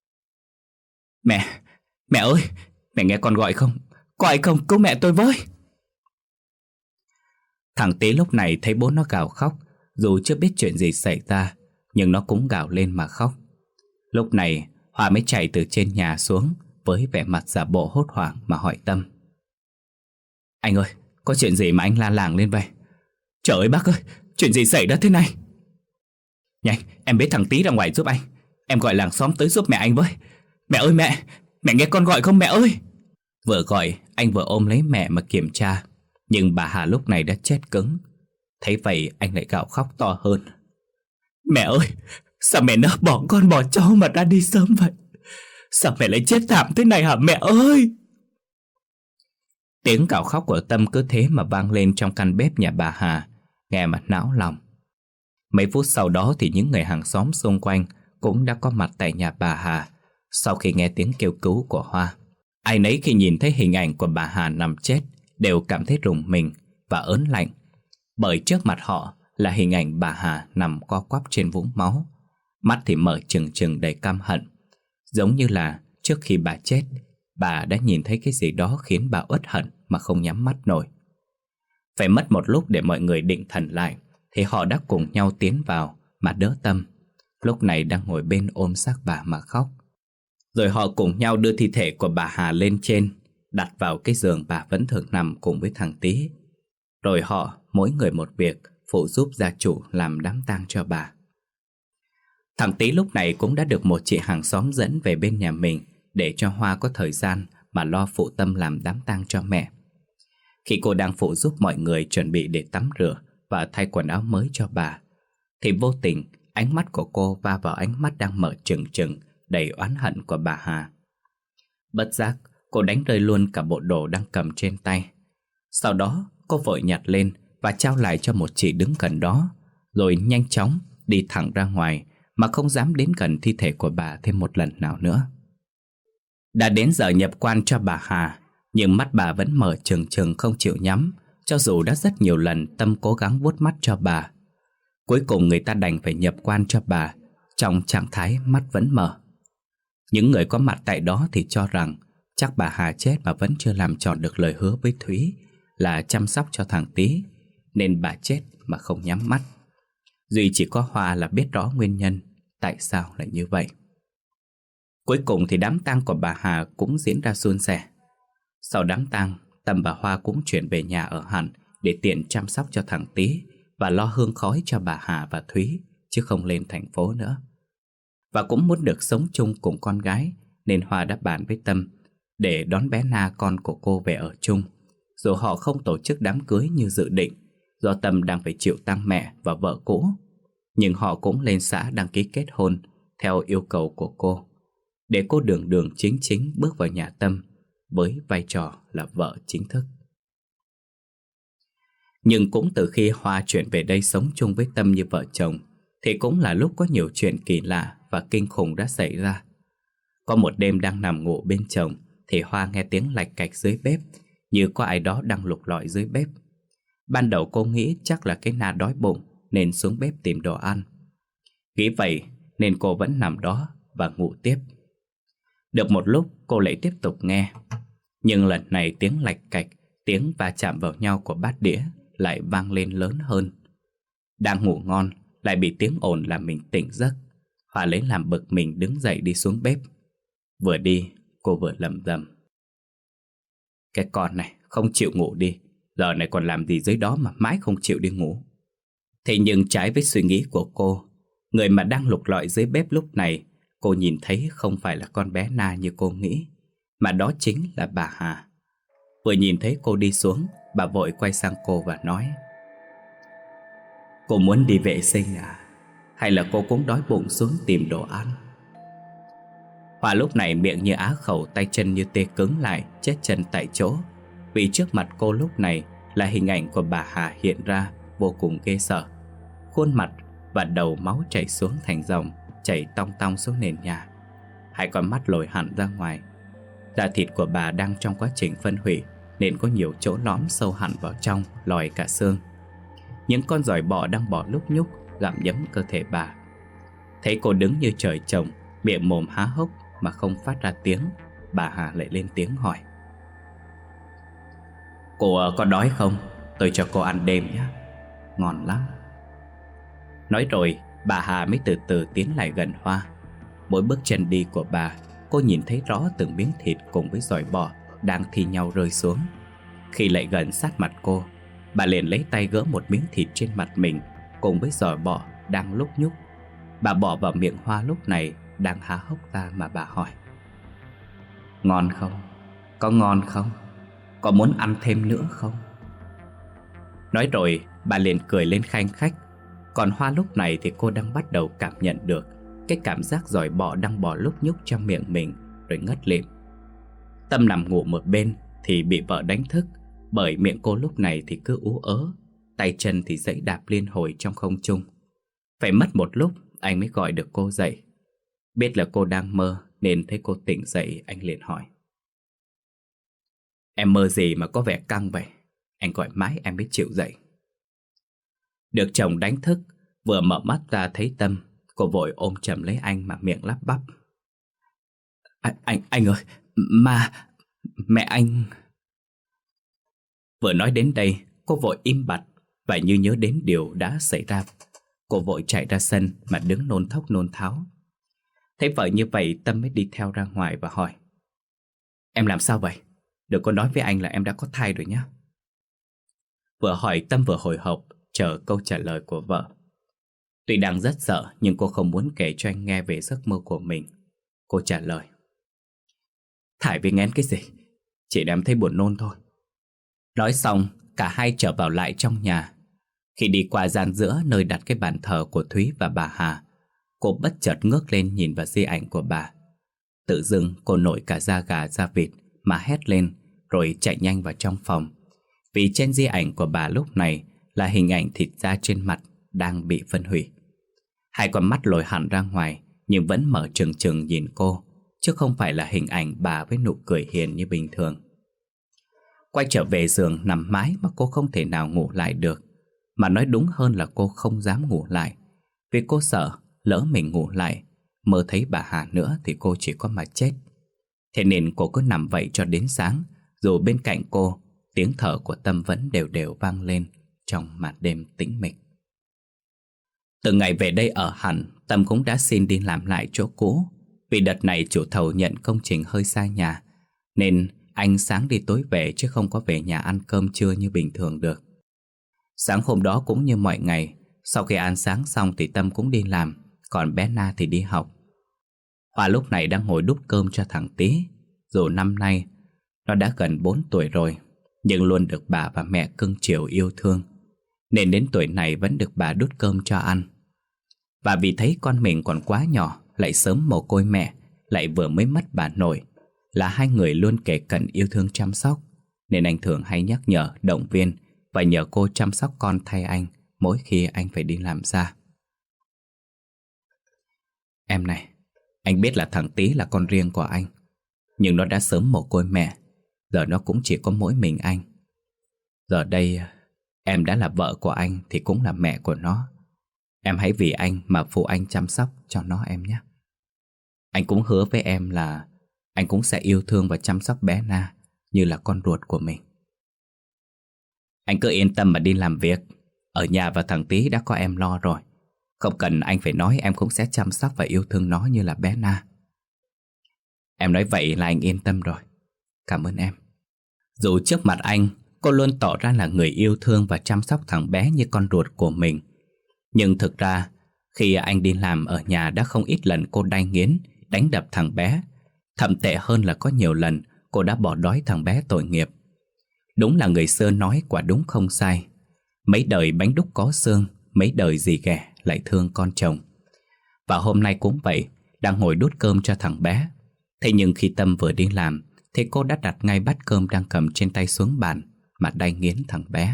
Mẹ ơi, mẹ nghe con gọi không? Có ai không, cứu mẹ tôi với. Thằng Tý lúc này thấy bố nó gào khóc, dù chưa biết chuyện gì xảy ra, nhưng nó cũng gào lên mà khóc. Lúc này Hòa mới chạy từ trên nhà xuống với vẻ mặt giả bộ hốt hoảng mà hỏi Tâm. Anh ơi, có chuyện gì mà anh la làng lên vậy? Trời ơi bác ơi, chuyện gì xảy ra thế này? Nhanh, em bế thằng Tý ra ngoài giúp anh. Em gọi làng xóm tới giúp mẹ anh với. Mẹ ơi mẹ nghe con gọi không mẹ ơi? Vừa gọi, anh vừa ôm lấy mẹ mà kiểm tra. Nhưng bà Hà lúc này đã chết cứng. Thấy vậy anh lại gào khóc to hơn. Mẹ ơi, sao mẹ nỡ bỏ con bỏ cháu mà ra đi sớm vậy? Sao mẹ lại chết thảm thế này hả mẹ ơi? Tiếng gào khóc của Tâm cứ thế mà vang lên trong căn bếp nhà bà Hà, nghe mà não lòng. Mấy phút sau đó thì những người hàng xóm xung quanh cũng đã có mặt tại nhà bà Hà sau khi nghe tiếng kêu cứu của Hoa. Ai nấy khi nhìn thấy hình ảnh của bà Hà nằm chết đều cảm thấy rùng mình và ớn lạnh, bởi trước mặt họ là hình ảnh bà Hà nằm co quắp trên vũng máu, mắt thì mở trừng trừng đầy căm hận, giống như là trước khi bà chết, bà đã nhìn thấy cái gì đó khiến bà uất hận mà không nhắm mắt nổi. Phải mất một lúc để mọi người định thần lại thì họ đã cùng nhau tiến vào mà đỡ Tâm, lúc này đang ngồi bên ôm xác bà mà khóc. Rồi họ cùng nhau đưa thi thể của bà Hà lên trên, đặt vào cái giường bà vẫn thường nằm cùng với thằng Tý. Rồi họ mỗi người một việc phụ giúp gia chủ làm đám tang cho bà. Thằng Tý lúc này cũng đã được một chị hàng xóm dẫn về bên nhà mình để cho Hoa có thời gian mà lo phụ Tâm làm đám tang cho mẹ. Khi cô đang phụ giúp mọi người chuẩn bị để tắm rửa và thay quần áo mới cho bà, thì vô tình ánh mắt của cô va vào ánh mắt đang mở trừng trừng đầy oán hận của bà Hà. Bất giác cô đánh rơi luôn cả bộ đồ đang cầm trên tay. Sau đó cô vội nhặt lên và trao lại cho một chị đứng gần đó, rồi nhanh chóng đi thẳng ra ngoài mà không dám đến gần thi thể của bà thêm một lần nào nữa. Đã đến giờ nhập quan cho bà Hà, nhưng mắt bà vẫn mở trừng trừng không chịu nhắm, cho dù đã rất nhiều lần Tâm cố gắng vuốt mắt cho bà. Cuối cùng người ta đành phải nhập quan cho bà trong trạng thái mắt vẫn mở. Những người có mặt tại đó thì cho rằng chắc bà Hà chết mà vẫn chưa làm tròn được lời hứa với Thúy là chăm sóc cho thằng Tý, nên bà chết mà không nhắm mắt. Duy chỉ có Hoa là biết rõ nguyên nhân tại sao lại như vậy. Cuối cùng thì đám tang của bà Hà cũng diễn ra suôn sẻ. Sau đám tang, Tâm và Hoa cũng chuyển về nhà ở hẳn để tiện chăm sóc cho thằng Tý và lo hương khói cho bà Hà và Thúy, chứ không lên thành phố nữa. Và cũng muốn được sống chung cùng con gái, nên Hoa đã bàn với Tâm để đón bé Na con của cô về ở chung, dù họ không tổ chức đám cưới như dự định, do Tâm đang phải chịu tang mẹ và vợ cũ. Nhưng họ cũng lên xã đăng ký kết hôn theo yêu cầu của cô, để cô đường đường chính chính bước vào nhà Tâm với vai trò là vợ chính thức. Nhưng cũng từ khi Hoa chuyển về đây sống chung với Tâm như vợ chồng thì cũng là lúc có nhiều chuyện kỳ lạ và kinh khủng đã xảy ra. Có một đêm đang nằm ngủ bên chồng thì Hoa nghe tiếng lạch cạch dưới bếp, như có ai đó đang lục lọi dưới bếp. Ban đầu cô nghĩ chắc là cái Na đói bụng nên xuống bếp tìm đồ ăn. Nghĩ vậy nên cô vẫn nằm đó và ngủ tiếp. Được một lúc cô lại tiếp tục nghe. Nhưng lần này tiếng lạch cạch, tiếng va chạm vào nhau của bát đĩa lại vang lên lớn hơn. Đang ngủ ngon lại bị tiếng ồn làm mình tỉnh giấc. Hoa lấy làm bực mình đứng dậy đi xuống bếp. Vừa đi cô vừa lẩm bẩm: cái con này không chịu ngủ đi, giờ này còn làm gì dưới đó mà mãi không chịu đi ngủ. Thế nhưng trái với suy nghĩ của cô, người mà đang lục lọi dưới bếp lúc này cô nhìn thấy không phải là con bé Na như cô nghĩ, mà đó chính là bà Hà. Vừa nhìn thấy cô đi xuống, bà vội quay sang cô và nói: cô muốn đi vệ sinh à? Hay là cô cũng đói bụng xuống tìm đồ ăn? Hoa lúc này miệng như á khẩu, tay chân như tê cứng lại, chết chân tại chỗ. Vì trước mặt cô lúc này là hình ảnh của bà Hà hiện ra vô cùng ghê sợ. Khuôn mặt và đầu máu chảy xuống thành dòng, chảy tong tong xuống nền nhà. Hai con mắt lồi hẳn ra ngoài. Da thịt của bà đang trong quá trình phân hủy nên có nhiều chỗ lõm sâu hẳn vào trong, lòi cả xương. Những con giòi bọ đang bò lúc nhúc gặm nhấm cơ thể bà. Thấy cô đứng như trời trồng, miệng mồm há hốc mà không phát ra tiếng, bà Hà lại lên tiếng hỏi: cô có đói không? Tôi cho cô ăn đêm nhé, ngon lắm. Nói rồi bà Hà mới từ từ tiến lại gần Hoa. Mỗi bước chân đi của bà, cô nhìn thấy rõ từng miếng thịt cùng với giòi bọ đang thi nhau rơi xuống. Khi lại gần sát mặt cô, bà liền lấy tay gỡ một miếng thịt trên mặt mình cùng với giòi bọ đang lúc nhúc. Bà bỏ vào miệng Hoa lúc này đang há hốc ra mà bà hỏi: ngon không? Có ngon không? Có muốn ăn thêm nữa không? Nói rồi bà liền cười lên khanh khách. Còn Hoa lúc này thì cô đang bắt đầu cảm nhận được cái cảm giác giòi bọ đang bò lúc nhúc trong miệng mình rồi ngất lịm. Tâm nằm ngủ một bên thì bị vợ đánh thức, bởi miệng cô lúc này thì cứ ú ớ, tay chân thì giãy đạp liên hồi trong không trung. Phải mất một lúc anh mới gọi được cô dậy. Biết là cô đang mơ nên thấy cô tỉnh dậy, anh liền hỏi: em mơ gì mà có vẻ căng vậy? Anh gọi mãi em mới chịu dậy. Được chồng đánh thức, vừa mở mắt ra thấy Tâm, cô vội ôm chầm lấy anh mà miệng lắp bắp: Anh ơi, mẹ anh... Vừa nói đến đây, cô vội im bặt và như nhớ đến điều đã xảy ra. Cô vội chạy ra sân mà đứng nôn thốc nôn tháo. Thấy vợ như vậy, Tâm mới đi theo ra ngoài và hỏi: em làm sao vậy? Đừng có nói với anh là em đã có thai rồi nhé. Vừa hỏi Tâm vừa hồi hộp chờ câu trả lời của vợ. Tuy đang rất sợ nhưng cô không muốn kể cho anh nghe về giấc mơ của mình. Cô trả lời: thải với ngén cái gì? Chỉ em thấy buồn nôn thôi. Nói xong cả hai trở vào lại trong nhà. Khi đi qua gian giữa nơi đặt cái bàn thờ của Thúy và bà Hà, cô bất chợt ngước lên nhìn vào di ảnh của bà. Tự dưng cô nổi cả da gà da vịt mà hét lên rồi chạy nhanh vào trong phòng. Vì trên di ảnh của bà lúc này là hình ảnh thịt da trên mặt đang bị phân hủy. Hai con mắt lồi hẳn ra ngoài nhưng vẫn mở trừng trừng nhìn cô, chứ không phải là hình ảnh bà với nụ cười hiền như bình thường. Quay trở về giường nằm mãi mà cô không thể nào ngủ lại được. Mà nói đúng hơn là cô không dám ngủ lại, vì cô sợ lỡ mình ngủ lại mơ thấy bà Hà nữa thì cô chỉ có mà chết. Thế nên cô cứ nằm vậy cho đến sáng, dù bên cạnh cô tiếng thở của Tâm vẫn đều đều vang lên trong màn đêm tĩnh mịch. Từ ngày về đây ở hẳn, Tâm cũng đã xin đi làm lại chỗ cũ. Vì đợt này chủ thầu nhận công trình hơi xa nhà, nên anh sáng đi tối về chứ không có về nhà ăn cơm trưa như bình thường được. Sáng hôm đó cũng như mọi ngày, sau khi ăn sáng xong thì Tâm cũng đi làm, còn bé Na thì đi học. Hoa lúc này đang ngồi đút cơm cho thằng Tí. Dù năm nay nó đã gần 4 tuổi rồi, nhưng luôn được bà và mẹ cưng chiều yêu thương, nên đến tuổi này vẫn được bà đút cơm cho ăn. Và vì thấy con mình còn quá nhỏ, lại sớm mồ côi mẹ, lại vừa mới mất bà nội, là hai người luôn kề cận yêu thương chăm sóc, nên anh thường hay nhắc nhở, động viên và nhờ cô chăm sóc con thay anh mỗi khi anh phải đi làm xa. Em này, anh biết là thằng Tý là con riêng của anh, nhưng nó đã sớm mồ côi mẹ. Giờ nó cũng chỉ có mỗi mình anh. Giờ đây em đã là vợ của anh thì cũng là mẹ của nó. Em hãy vì anh mà phụ anh chăm sóc cho nó em nhé. Anh cũng hứa với em là anh cũng sẽ yêu thương và chăm sóc bé Na như là con ruột của mình. Anh cứ yên tâm mà đi làm việc. Ở nhà và thằng Tý đã có em lo rồi. Không cần anh phải nói, em cũng sẽ chăm sóc và yêu thương nó như là bé Na. Em nói vậy là anh yên tâm rồi. Cảm ơn em. Dù trước mặt anh, cô luôn tỏ ra là người yêu thương và chăm sóc thằng bé như con ruột của mình. Nhưng thực ra, khi anh đi làm ở nhà đã không ít lần cô đay nghiến, đánh đập thằng bé. Thậm tệ hơn là có nhiều lần cô đã bỏ đói thằng bé tội nghiệp. Đúng là người xưa nói quả đúng không sai. Mấy đời bánh đúc có xương, mấy đời dì ghẻ lại thương con chồng. Và hôm nay cũng vậy, đang ngồi đút cơm cho thằng bé. Thế nhưng khi Tâm vừa đi làm thì cô đã đặt ngay bát cơm đang cầm trên tay xuống bàn mà đay nghiến thằng bé.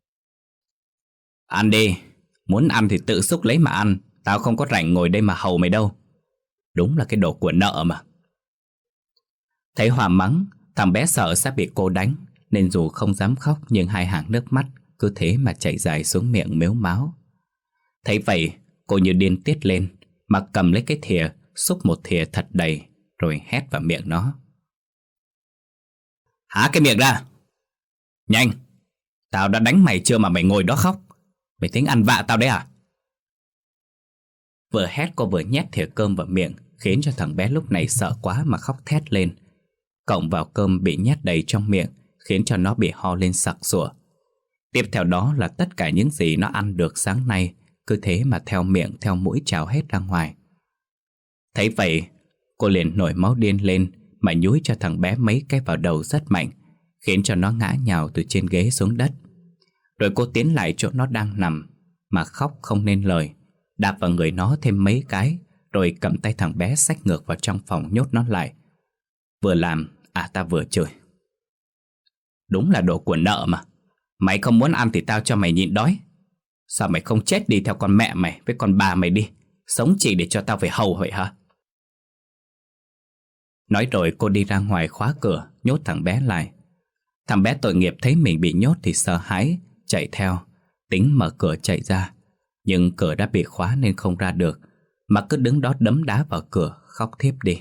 Ăn đi, muốn ăn thì tự xúc lấy mà ăn. Tao không có rảnh ngồi đây mà hầu mày đâu. Đúng là cái đồ của nợ mà. Thấy Hòa mắng, thằng bé sợ sẽ bị cô đánh, nên dù không dám khóc nhưng hai hàng nước mắt cứ thế mà chảy dài xuống miệng mếu máo. Thấy vậy, cô như điên tiết lên mà cầm lấy cái thìa, xúc một thìa thật đầy rồi hét vào miệng nó. Há cái miệng ra! Nhanh! Tao đã đánh mày chưa mà mày ngồi đó khóc? Mày tính ăn vạ tao đấy à? Vừa hét cô vừa nhét thìa cơm vào miệng, khiến cho thằng bé lúc này sợ quá mà khóc thét lên. Cộng vào cơm bị nhét đầy trong miệng khiến cho nó bị ho lên sặc sụa. Tiếp theo đó là tất cả những gì nó ăn được sáng nay cứ thế mà theo miệng theo mũi trào hết ra ngoài. Thấy vậy, cô liền nổi máu điên lên mà nhúi cho thằng bé mấy cái vào đầu rất mạnh, khiến cho nó ngã nhào từ trên ghế xuống đất. Rồi cô tiến lại chỗ nó đang nằm mà khóc không nên lời, đạp vào người nó thêm mấy cái, rồi cầm tay thằng bé xách ngược vào trong phòng nhốt nó lại. Vừa làm, ta vừa chửi. Đúng là đồ của nợ mà. Mày không muốn ăn thì tao cho mày nhịn đói. Sao mày không chết đi theo con mẹ mày với con bà mày đi, sống chỉ để cho tao phải hầu vậy hả? Nói rồi cô đi ra ngoài khóa cửa, nhốt thằng bé lại. Thằng bé tội nghiệp thấy mình bị nhốt thì sợ hãi, chạy theo, tính mở cửa chạy ra. Nhưng cửa đã bị khóa nên không ra được, mà cứ đứng đó đấm đá vào cửa, khóc thiếp đi.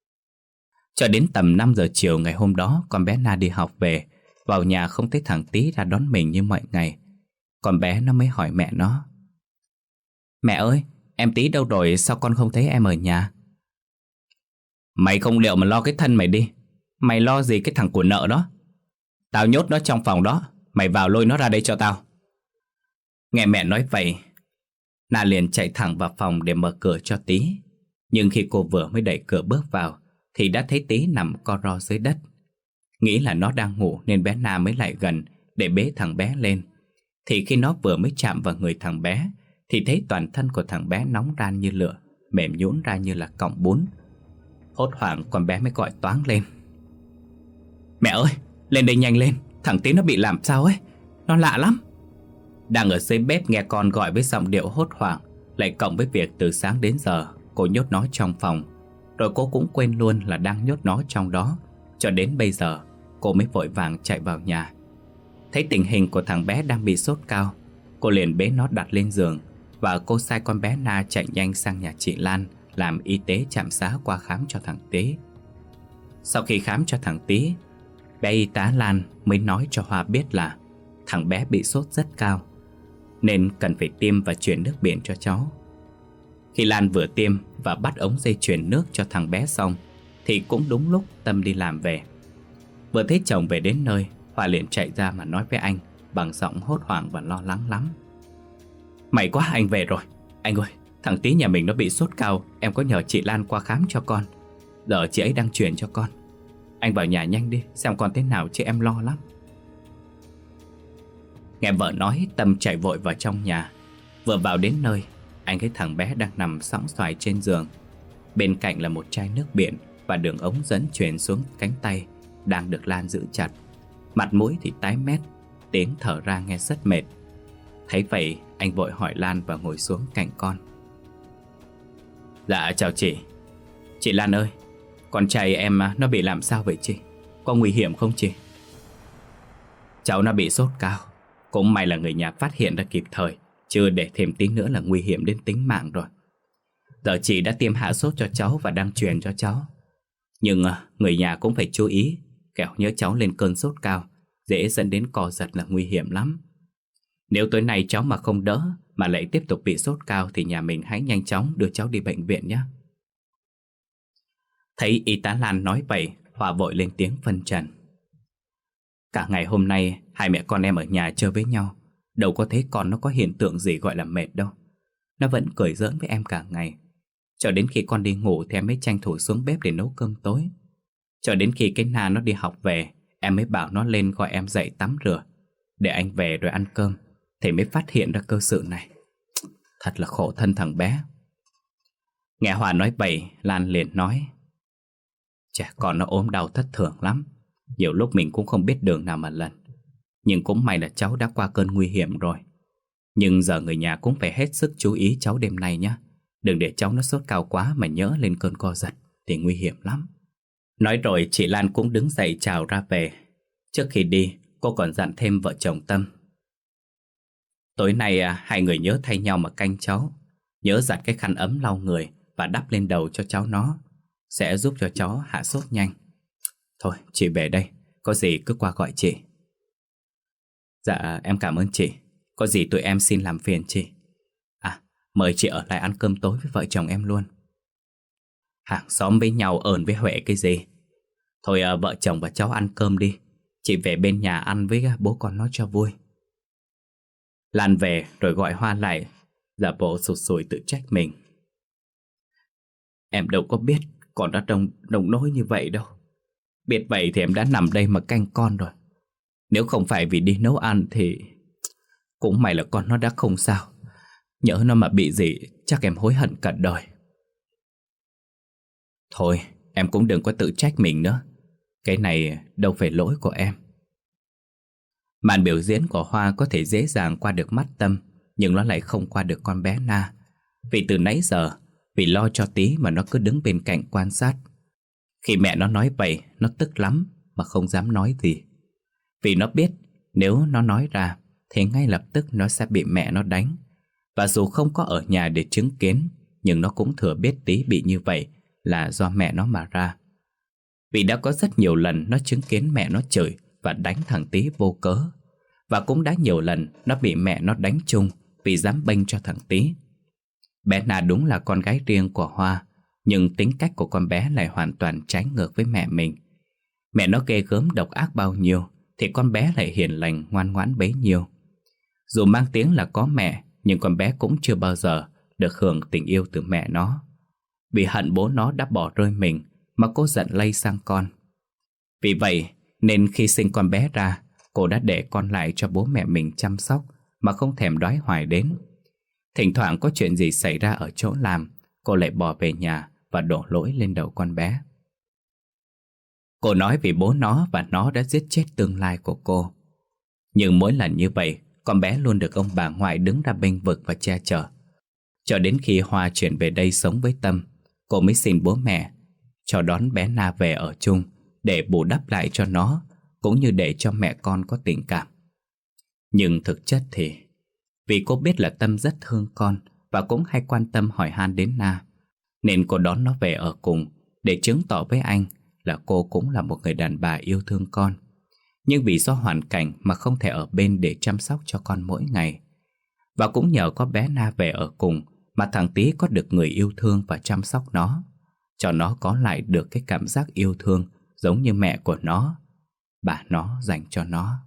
Cho đến tầm 5 giờ chiều ngày hôm đó, con bé Na đi học về, vào nhà không thấy thằng Tý ra đón mình như mọi ngày. Con bé nó mới hỏi mẹ nó. Mẹ ơi, em Tý đâu rồi, sao con không thấy em ở nhà? Mày không liệu mà lo cái thân mày đi. Mày lo gì cái thằng của nợ đó? Tao nhốt nó trong phòng đó, mày vào lôi nó ra đây cho tao. Nghe mẹ nói vậy, Na liền chạy thẳng vào phòng để mở cửa cho Tý. Nhưng khi cô vừa mới đẩy cửa bước vào thì đã thấy Tý nằm co ro dưới đất. Nghĩ là nó đang ngủ nên bé Na mới lại gần để bế thằng bé lên. Thì khi nó vừa mới chạm vào người thằng bé thì thấy toàn thân của thằng bé nóng ran như lửa, mềm nhũn ra như là cọng bún. Hốt hoảng con bé mới gọi toáng lên. Mẹ ơi, lên đây nhanh lên, thằng Tý nó bị làm sao ấy, nó lạ lắm. Đang ở dưới bếp nghe con gọi với giọng điệu hốt hoảng, lại cộng với việc từ sáng đến giờ cô nhốt nó trong phòng, rồi cô cũng quên luôn là đang nhốt nó trong đó. Cho đến bây giờ cô mới vội vàng chạy vào nhà. Thấy tình hình của thằng bé đang bị sốt cao, cô liền bế nó đặt lên giường, và cô sai con bé Na chạy nhanh sang nhà chị Lan làm y tế trạm xá qua khám cho thằng Tý. Sau khi khám cho thằng Tý, bé y tá Lan mới nói cho Hoa biết là thằng bé bị sốt rất cao, nên cần phải tiêm và chuyển nước biển cho cháu. Khi Lan vừa tiêm và bắt ống dây chuyển nước cho thằng bé xong thì cũng đúng lúc Tâm đi làm về. Vừa thấy chồng về đến nơi, Hoa liền chạy ra mà nói với anh bằng giọng hốt hoảng và lo lắng lắm. May quá anh về rồi. Anh ơi, thằng Tý nhà mình nó bị sốt cao, em có nhờ chị Lan qua khám cho con. Giờ chị ấy đang truyền cho con. Anh vào nhà nhanh đi, xem con thế nào chứ em lo lắm. Nghe vợ nói, Tâm chạy vội vào trong nhà. Vừa vào đến nơi, anh thấy thằng bé đang nằm sõng xoài trên giường. Bên cạnh là một chai nước biển và đường ống dẫn truyền xuống cánh tay đang được Lan giữ chặt. Mặt mũi thì tái mét, tiếng thở ra nghe rất mệt. Thấy vậy, anh vội hỏi Lan và ngồi xuống cạnh con. Dạ chào chị. Chị Lan ơi, con trai em nó bị làm sao vậy chị? Có nguy hiểm không chị? Cháu nó bị sốt cao. Cũng may là người nhà phát hiện ra kịp thời, chứ để thêm tí nữa là nguy hiểm đến tính mạng rồi. Giờ chị đã tiêm hạ sốt cho cháu và đang truyền cho cháu. Nhưng người nhà cũng phải chú ý, kẻo nhớ cháu lên cơn sốt cao dễ dẫn đến co giật là nguy hiểm lắm. Nếu tối nay cháu mà không đỡ mà lại tiếp tục bị sốt cao thì nhà mình hãy nhanh chóng đưa cháu đi bệnh viện nhé. Thấy y tá Lan nói vậy, Hòa vội lên tiếng phân trần. Cả ngày hôm nay hai mẹ con em ở nhà chơi với nhau, đâu có thấy con nó có hiện tượng gì gọi là mệt đâu. Nó vẫn cười giỡn với em cả ngày. Cho đến khi con đi ngủ thì em mới tranh thủ xuống bếp để nấu cơm tối. Cho đến khi cái Na nó đi học về, em mới bảo nó lên gọi em dậy tắm rửa, để anh về rồi ăn cơm, thì mới phát hiện ra cơ sự này. Thật là khổ thân thằng bé. Nghe Hòa nói vậy, Lan liền nói: Trẻ con nó ốm đau thất thường lắm, nhiều lúc mình cũng không biết đường nào mà lần. Nhưng cũng may là cháu đã qua cơn nguy hiểm rồi. Nhưng giờ người nhà cũng phải hết sức chú ý cháu đêm nay nhé. Đừng để cháu nó sốt cao quá mà nhỡ lên cơn co giật thì nguy hiểm lắm. Nói rồi chị Lan cũng đứng dậy chào ra về. Trước khi đi, cô còn dặn thêm vợ chồng Tâm: Tối nay hai người nhớ thay nhau mà canh cháu. Nhớ giặt cái khăn ấm lau người và đắp lên đầu cho cháu nó, sẽ giúp cho cháu hạ sốt nhanh. Thôi chị về đây, có gì cứ qua gọi chị. Dạ em cảm ơn chị. Có gì tụi em xin làm phiền chị. À, mời chị ở lại ăn cơm tối với vợ chồng em luôn. Hàng xóm với nhau ờn với Huệ cái gì. Thôi vợ chồng và cháu ăn cơm đi. Chị về bên nhà ăn với bố con nó cho vui. Lan về rồi gọi Hoa lại, giả bộ sụt sùi tự trách mình. Em đâu có biết con đã nông nỗi như vậy đâu. Biết vậy thì em đã nằm đây mà canh con rồi. Nếu không phải vì đi nấu ăn thì cũng may là con nó đã không sao. Nhỡ nó mà bị gì chắc em hối hận cả đời. Thôi em cũng đừng có tự trách mình nữa. Cái này đâu phải lỗi của em. Màn biểu diễn của Hoa có thể dễ dàng qua được mắt Tâm, nhưng nó lại không qua được con bé Na. Vì từ nãy giờ, vì lo cho tí mà nó cứ đứng bên cạnh quan sát. Khi mẹ nó nói vậy, nó tức lắm mà không dám nói gì. Vì nó biết nếu nó nói ra thì ngay lập tức nó sẽ bị mẹ nó đánh. Và dù không có ở nhà để chứng kiến, nhưng nó cũng thừa biết Tí bị như vậy là do mẹ nó mà ra. Vì đã có rất nhiều lần nó chứng kiến mẹ nó chửi và đánh thằng Tí vô cớ. Và cũng đã nhiều lần nó bị mẹ nó đánh chung vì dám bênh cho thằng Tí. Bé Na đúng là con gái riêng của Hoa, nhưng tính cách của con bé lại hoàn toàn trái ngược với mẹ mình. Mẹ nó ghê gớm độc ác bao nhiêu thì con bé lại hiền lành ngoan ngoãn bấy nhiêu. Dù mang tiếng là có mẹ, nhưng con bé cũng chưa bao giờ được hưởng tình yêu từ mẹ nó. Vì hận bố nó đã bỏ rơi mình mà cô giận lây sang con. Vì vậy nên khi sinh con bé ra, cô đã để con lại cho bố mẹ mình chăm sóc mà không thèm đói hoài đến. Thỉnh thoảng có chuyện gì xảy ra ở chỗ làm, cô lại bỏ về nhà và đổ lỗi lên đầu con bé. Cô nói vì bố nó và nó đã giết chết tương lai của cô. Nhưng mỗi lần như vậy, con bé luôn được ông bà ngoại đứng ra bênh vực và che chở. Cho đến khi Hoa chuyển về đây sống với Tâm, cô mới xin bố mẹ cho đón bé Na về ở chung để bù đắp lại cho nó, cũng như để cho mẹ con có tình cảm. Nhưng thực chất thì vì cô biết là Tâm rất thương con và cũng hay quan tâm hỏi han đến Na, nên cô đón nó về ở cùng để chứng tỏ với anh là cô cũng là một người đàn bà yêu thương con. Nhưng vì do hoàn cảnh mà không thể ở bên để chăm sóc cho con mỗi ngày. Và cũng nhờ có bé Na về ở cùng mà thằng Tí có được người yêu thương và chăm sóc nó, cho nó có lại được cái cảm giác yêu thương giống như mẹ của nó, bà nó dành cho nó.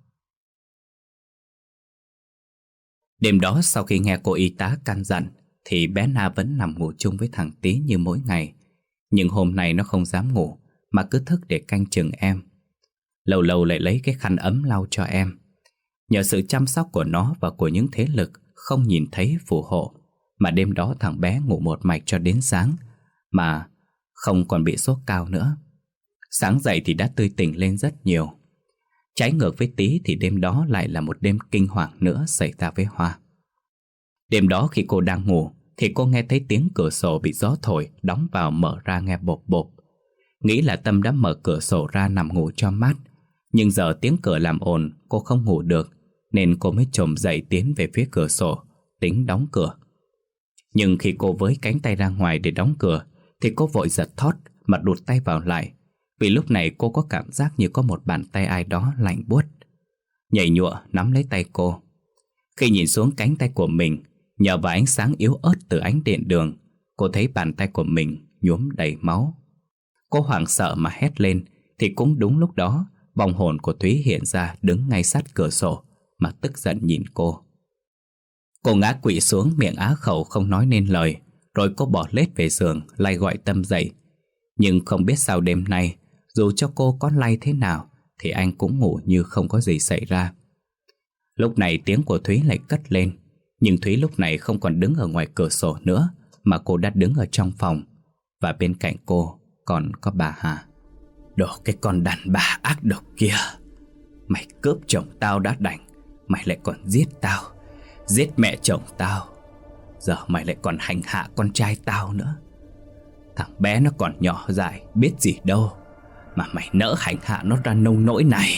Đêm đó sau khi nghe cô y tá căn dặn thì bé Na vẫn nằm ngủ chung với thằng Tí như mỗi ngày. Nhưng hôm nay nó không dám ngủ mà cứ thức để canh chừng em. Lâu lâu lại lấy cái khăn ấm lau cho em. Nhờ sự chăm sóc của nó và của những thế lực không nhìn thấy phù hộ mà đêm đó thằng bé ngủ một mạch cho đến sáng, mà không còn bị sốt cao nữa. Sáng dậy thì đã tươi tỉnh lên rất nhiều. Trái ngược với Tí thì đêm đó lại là một đêm kinh hoàng nữa xảy ra với Hoa. Đêm đó khi cô đang ngủ thì cô nghe thấy tiếng cửa sổ bị gió thổi đóng vào mở ra nghe bộp bộp. Nghĩ là Tâm đã mở cửa sổ ra nằm ngủ cho mát, nhưng giờ tiếng cửa làm ồn cô không ngủ được, nên cô mới chồm dậy tiến về phía cửa sổ, tính đóng cửa. Nhưng khi cô với cánh tay ra ngoài để đóng cửa thì cô vội giật thót mà đụt tay vào lại, vì lúc này cô có cảm giác như có một bàn tay ai đó lạnh buốt nhảy nhụa nắm lấy tay cô. Khi nhìn xuống cánh tay của mình, nhờ vào ánh sáng yếu ớt từ ánh điện đường, cô thấy bàn tay của mình nhuốm đầy máu. Cô hoảng sợ mà hét lên thì cũng đúng lúc đó vong hồn của Thúy hiện ra đứng ngay sát cửa sổ mà tức giận nhìn cô. Cô ngã quỵ xuống miệng á khẩu không nói nên lời, rồi cô bỏ lết về giường lay gọi Tâm dậy. Nhưng không biết sao đêm nay, dù cho cô có lay thế nào thì anh cũng ngủ như không có gì xảy ra. Lúc này tiếng của Thúy lại cất lên, nhưng Thúy lúc này không còn đứng ở ngoài cửa sổ nữa, mà cô đã đứng ở trong phòng, và bên cạnh cô còn có bà Hà. Đồ cái con đàn bà ác độc kia, mày cướp chồng tao đã đành, mày lại còn giết tao, giết mẹ chồng tao. Giờ mày lại còn hành hạ con trai tao nữa. Thằng bé nó còn nhỏ dại, biết gì đâu, mà mày nỡ hành hạ nó ra nông nỗi này.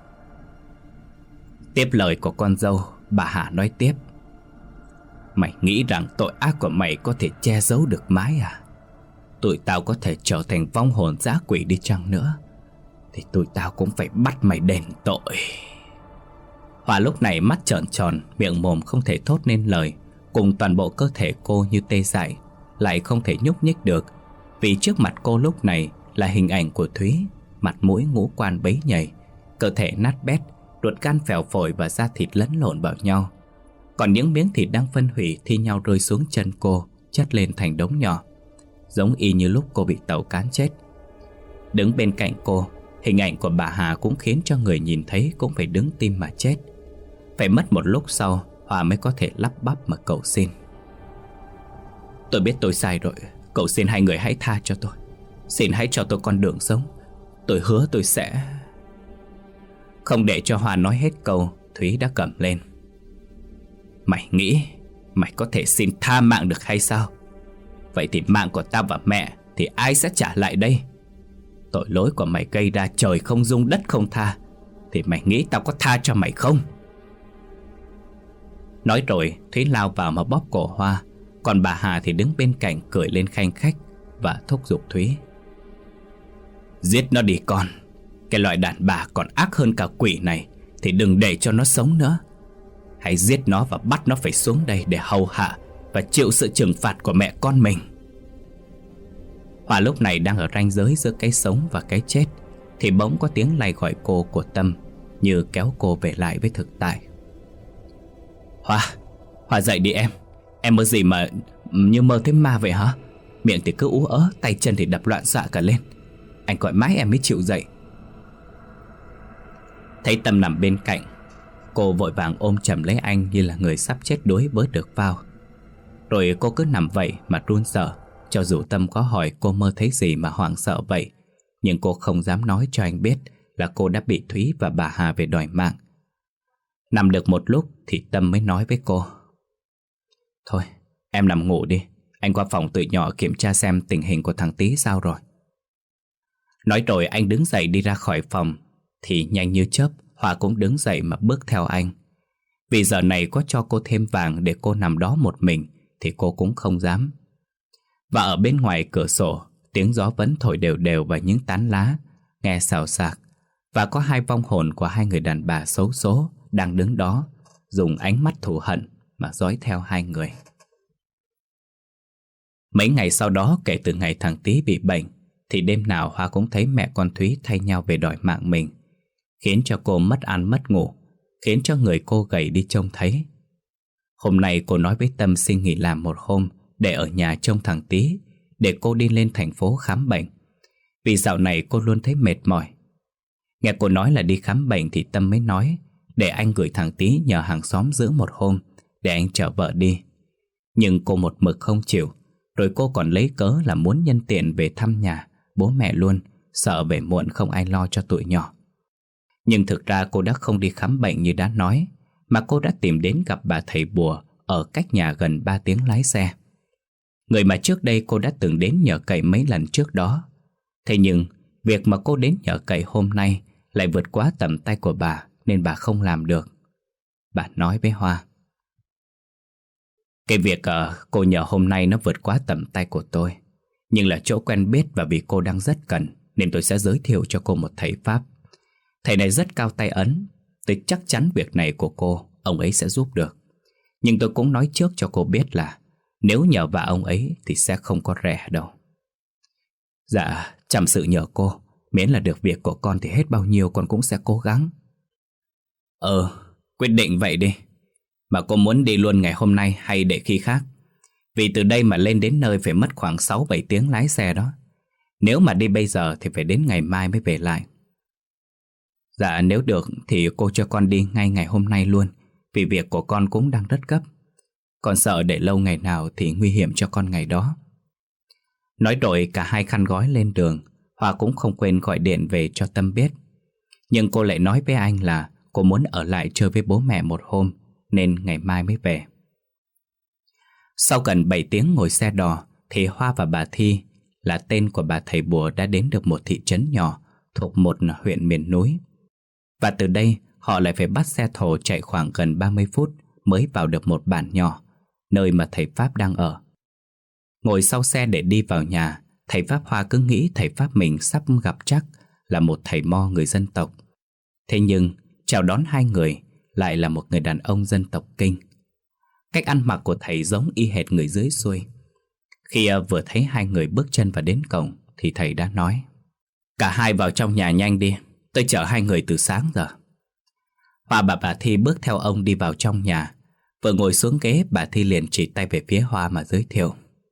Tiếp lời của con dâu, bà Hà nói tiếp: Mày nghĩ rằng tội ác của mày có thể che giấu được mãi à? Tụi tao có thể trở thành vong hồn dã quỷ đi chăng nữa thì tụi tao cũng phải bắt mày đền tội. Hòa lúc này mắt trợn tròn, miệng mồm không thể thốt nên lời, cùng toàn bộ cơ thể cô như tê dại, lại không thể nhúc nhích được, vì trước mặt cô lúc này là hình ảnh của Thúy, mặt mũi ngũ quan bấy nhầy, cơ thể nát bét, ruột gan phèo phổi và da thịt lẫn lộn vào nhau. Còn những miếng thịt đang phân hủy thi nhau rơi xuống chân cô, chất lên thành đống nhỏ, giống y như lúc cô bị tàu cán chết. Đứng bên cạnh cô, hình ảnh của bà Hà cũng khiến cho người nhìn thấy cũng phải đứng tim mà chết. Phải mất một lúc sau, Hòa mới có thể lắp bắp mà cầu xin: Tôi biết tôi sai rồi, cầu xin hai người hãy tha cho tôi. Xin hãy cho tôi con đường sống. Tôi hứa tôi sẽ... Không để cho Hòa nói hết câu, Thúy đã cầm lên: Mày nghĩ mày có thể xin tha mạng được hay sao? Vậy thì mạng của tao và mẹ thì ai sẽ trả lại đây? Tội lỗi của mày gây ra trời không dung đất không tha, thì mày nghĩ tao có tha cho mày không? Nói rồi Thúy lao vào mà bóp cổ Hoa, còn bà Hà thì đứng bên cạnh cười lên khanh khách và thúc giục Thúy: Giết nó đi con. Cái loại đàn bà còn ác hơn cả quỷ này thì đừng để cho nó sống nữa. Hãy giết nó và bắt nó phải xuống đây để hầu hạ và chịu sự trừng phạt của mẹ con mình. Hòa lúc này đang ở ranh giới giữa cái sống và cái chết, thì bỗng có tiếng lay gọi cô của Tâm, như kéo cô về lại với thực tại. Hòa dậy đi em. Em mơ gì mà như mơ thấy ma vậy hả? Miệng thì cứ ú ớ, tay chân thì đập loạn xạ cả lên. Anh gọi mãi em mới chịu dậy. Thấy Tâm nằm bên cạnh, cô vội vàng ôm chầm lấy anh như là người sắp chết đuối bớt được phao. Rồi cô cứ nằm vậy mà run sợ. Cho dù Tâm có hỏi cô mơ thấy gì mà hoảng sợ vậy, nhưng cô không dám nói cho anh biết là cô đã bị Thúy và bà Hà về đòi mạng. Nằm được một lúc thì Tâm mới nói với cô: Thôi em nằm ngủ đi, anh qua phòng tụi nhỏ kiểm tra xem tình hình của thằng Tí sao rồi. Nói rồi anh đứng dậy đi ra khỏi phòng, thì nhanh như chớp Hòa cũng đứng dậy mà bước theo anh. Vì giờ này có cho cô thêm vàng để cô nằm đó một mình thì cô cũng không dám. Và ở bên ngoài cửa sổ, tiếng gió vẫn thổi đều đều vào những tán lá, nghe xào xạc. Và có hai vong hồn của hai người đàn bà xấu số đang đứng đó, dùng ánh mắt thù hận mà dõi theo hai người. Mấy ngày sau đó, kể từ ngày thằng Tí bị bệnh, thì đêm nào Hoa cũng thấy mẹ con Thúy thay nhau về đòi mạng mình, khiến cho cô mất ăn mất ngủ, khiến cho người cô gầy đi trông thấy. Hôm nay cô nói với Tâm xin nghỉ làm một hôm để ở nhà trông thằng Tí, để cô đi lên thành phố khám bệnh, vì dạo này cô luôn thấy mệt mỏi. Nghe cô nói là đi khám bệnh thì Tâm mới nói để anh gửi thằng Tí nhờ hàng xóm giữ một hôm để anh chở vợ đi. Nhưng cô một mực không chịu, rồi cô còn lấy cớ là muốn nhân tiện về thăm nhà bố mẹ luôn, sợ về muộn không ai lo cho tụi nhỏ. Nhưng thực ra cô đã không đi khám bệnh như đã nói, mà cô đã tìm đến gặp bà thầy bùa ở cách nhà gần 3 tiếng lái xe. Người mà trước đây cô đã từng đến nhờ cậy mấy lần trước đó. Thế nhưng việc mà cô đến nhờ cậy hôm nay lại vượt quá tầm tay của bà, nên bà không làm được. Bà nói với Hoa: cái việc cô nhờ hôm nay nó vượt quá tầm tay của tôi, nhưng là chỗ quen biết và vì cô đang rất cần, nên tôi sẽ giới thiệu cho cô một thầy Pháp. Thầy này rất cao tay ấn. Tôi chắc chắn việc này của cô, ông ấy sẽ giúp được. Nhưng tôi cũng nói trước cho cô biết là nếu nhờ vả ông ấy thì sẽ không có rẻ đâu. Dạ, chăm sự nhờ cô, miễn là được việc của con thì hết bao nhiêu con cũng sẽ cố gắng. Quyết định vậy đi. Mà cô muốn đi luôn ngày hôm nay hay để khi khác? Vì từ đây mà lên đến nơi phải mất khoảng 6-7 tiếng lái xe đó. Nếu mà đi bây giờ thì phải đến ngày mai mới về lại. Dạ, nếu được thì cô cho con đi ngay ngày hôm nay luôn, vì việc của con cũng đang rất gấp. Con sợ để lâu ngày nào thì nguy hiểm cho con ngày đó. Nói rồi cả hai khăn gói lên đường. Hoa cũng không quên gọi điện về cho Tâm biết. Nhưng cô lại nói với anh là cô muốn ở lại chơi với bố mẹ một hôm, nên ngày mai mới về. Sau gần 7 tiếng ngồi xe đò thì Hoa và bà Thi, là tên của bà thầy bùa, đã đến được một thị trấn nhỏ thuộc một huyện miền núi. Và từ đây họ lại phải bắt xe thồ chạy khoảng gần 30 phút mới vào được một bản nhỏ, nơi mà thầy Pháp đang ở. Ngồi sau xe để đi vào nhà, thầy Pháp Hoa cứ nghĩ thầy Pháp mình sắp gặp chắc là một thầy mo người dân tộc. Thế nhưng chào đón hai người lại là một người đàn ông dân tộc Kinh. Cách ăn mặc của thầy giống y hệt người dưới xuôi. Khi vừa thấy hai người bước chân vào đến cổng thì thầy đã nói: cả hai vào trong nhà nhanh đi, tôi chở hai người từ sáng giờ. Hoa và bà Thi bước theo ông đi vào trong nhà. Vừa ngồi xuống ghế, bà Thi liền chỉ tay về phía Hoa mà giới thiệu: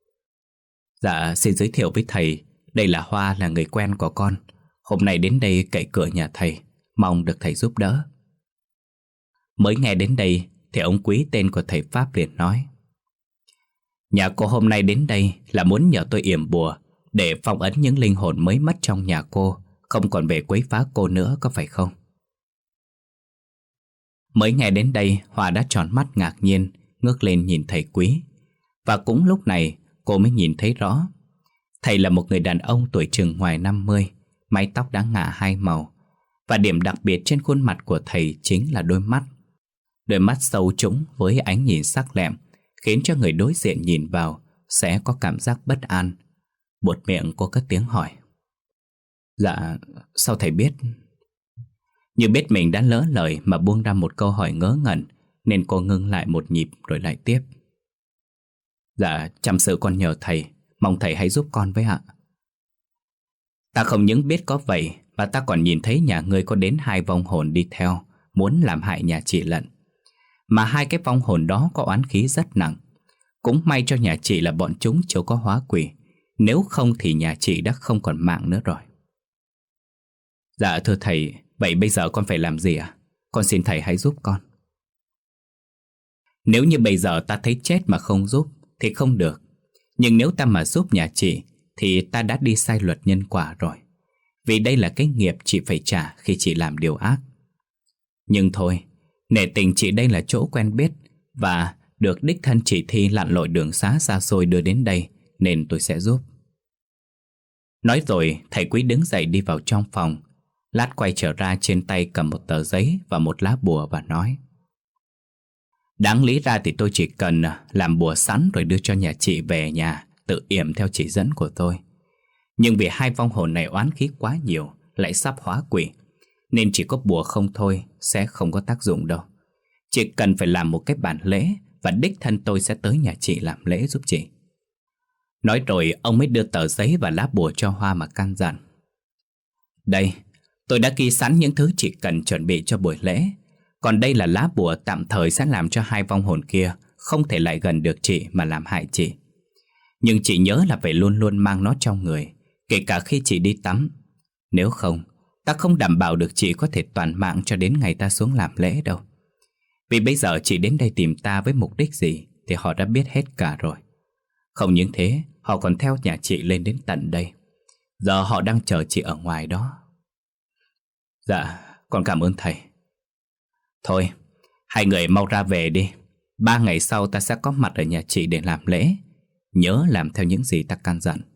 dạ, xin giới thiệu với thầy, đây là Hoa, là người quen của con. Hôm nay đến đây cậy cửa nhà thầy, mong được thầy giúp đỡ. Mới nghe đến đây thì ông Quý, tên của thầy Pháp, liền nói: nhà cô hôm nay đến đây là muốn nhờ tôi yểm bùa để phong ấn những linh hồn mới mất trong nhà cô, không còn về quấy phá cô nữa, có phải không? Mới nghe đến đây, Hoa đã tròn mắt ngạc nhiên, ngước lên nhìn thầy Quý. Và cũng lúc này cô mới nhìn thấy rõ. Thầy là một người đàn ông tuổi chừng ngoài 50, mái tóc đã ngả hai màu. Và điểm đặc biệt trên khuôn mặt của thầy chính là đôi mắt. Đôi mắt sâu trũng với ánh nhìn sắc lẹm, khiến cho người đối diện nhìn vào sẽ có cảm giác bất an. Buột miệng cô cất tiếng hỏi: dạ, sao thầy biết? Như biết mình đã lỡ lời mà buông ra một câu hỏi ngớ ngẩn, nên cô ngưng lại một nhịp rồi lại tiếp: dạ, chăm sự con nhờ thầy, mong thầy hãy giúp con với ạ. Ta không những biết có vậy, mà ta còn nhìn thấy nhà ngươi có đến 2 vong hồn đi theo, muốn làm hại nhà chị lận. Mà 2 cái vong hồn đó có oán khí rất nặng. Cũng may cho nhà chị là bọn chúng chưa có hóa quỷ, nếu không thì nhà chị đã không còn mạng nữa rồi. Dạ thưa thầy, vậy bây giờ con phải làm gì ạ? Con xin thầy hãy giúp con. Nếu như bây giờ ta thấy chết mà không giúp thì không được. Nhưng nếu ta mà giúp nhà chị thì ta đã đi sai luật nhân quả rồi. Vì đây là cái nghiệp chị phải trả khi chị làm điều ác. Nhưng thôi, nể tình chị đây là chỗ quen biết và được đích thân chị Thi lặn lội đường xá xa xôi đưa đến đây, nên tôi sẽ giúp. Nói rồi thầy Quý đứng dậy đi vào trong phòng. Lát quay trở ra, trên tay cầm một tờ giấy và một lá bùa và nói: đáng lý ra thì tôi chỉ cần làm bùa sẵn rồi đưa cho nhà chị về nhà tự yểm theo chỉ dẫn của tôi. Nhưng vì 2 vong hồn này oán khí quá nhiều, lại sắp hóa quỷ, nên chỉ có bùa không thôi sẽ không có tác dụng đâu. Chỉ cần phải làm một cái bản lễ, và đích thân tôi sẽ tới nhà chị làm lễ giúp chị. Nói rồi ông mới đưa tờ giấy và lá bùa cho Hoa mà căn dặn: đây, tôi đã ghi sẵn những thứ chị cần chuẩn bị cho buổi lễ. Còn đây là lá bùa tạm thời sẽ làm cho 2 vong hồn kia không thể lại gần được chị mà làm hại chị. Nhưng chị nhớ là phải luôn luôn mang nó trong người, kể cả khi chị đi tắm. Nếu không, ta không đảm bảo được chị có thể toàn mạng cho đến ngày ta xuống làm lễ đâu. Vì bây giờ chị đến đây tìm ta với mục đích gì thì họ đã biết hết cả rồi. Không những thế, họ còn theo nhà chị lên đến tận đây. Giờ họ đang chờ chị ở ngoài đó. Dạ, Con cảm ơn thầy. Thôi, hai người mau ra về đi. 3 ngày sau ta sẽ có mặt ở nhà chị để làm lễ. Nhớ làm theo những gì ta căn dặn.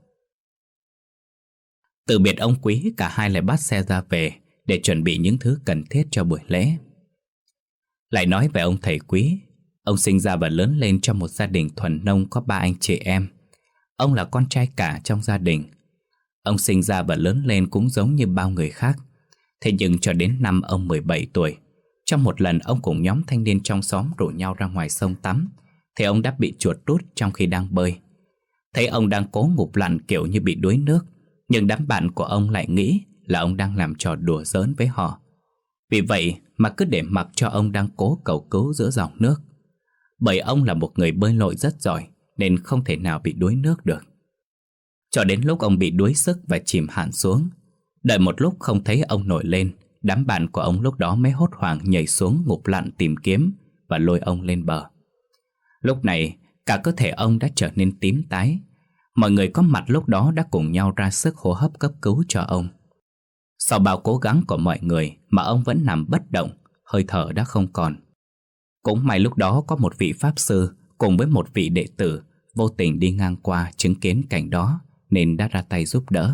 Từ biệt ông Quý, cả hai lại bắt xe ra về để chuẩn bị những thứ cần thiết cho buổi lễ. Lại nói về ông thầy Quý. Ông sinh ra và lớn lên trong một gia đình thuần nông có 3 anh chị em. Ông là con trai cả trong gia đình. Ông sinh ra và lớn lên cũng giống như bao người khác. Thế nhưng cho đến năm ông 17 tuổi, trong một lần ông cùng nhóm thanh niên trong xóm rủ nhau ra ngoài sông tắm, thì ông đã bị chuột rút trong khi đang bơi. Thấy ông đang cố ngụp lặn kiểu như bị đuối nước, nhưng đám bạn của ông lại nghĩ là ông đang làm trò đùa giỡn với họ. Vì vậy mà cứ để mặc cho ông đang cố cầu cứu giữa dòng nước. Bởi ông là một người bơi lội rất giỏi nên không thể nào bị đuối nước được. Cho đến lúc ông bị đuối sức và chìm hẳn xuống. Đợi một lúc không thấy ông nổi lên, đám bạn của ông lúc đó mới hốt hoảng nhảy xuống ngụp lặn tìm kiếm và lôi ông lên bờ. Lúc này cả cơ thể ông đã trở nên tím tái. Mọi người có mặt lúc đó đã cùng nhau ra sức hô hấp cấp cứu cho ông. Sau bao cố gắng của mọi người mà ông vẫn nằm bất động, hơi thở đã không còn. Cũng may lúc đó có một vị pháp sư cùng với một vị đệ tử vô tình đi ngang qua chứng kiến cảnh đó nên đã ra tay giúp đỡ,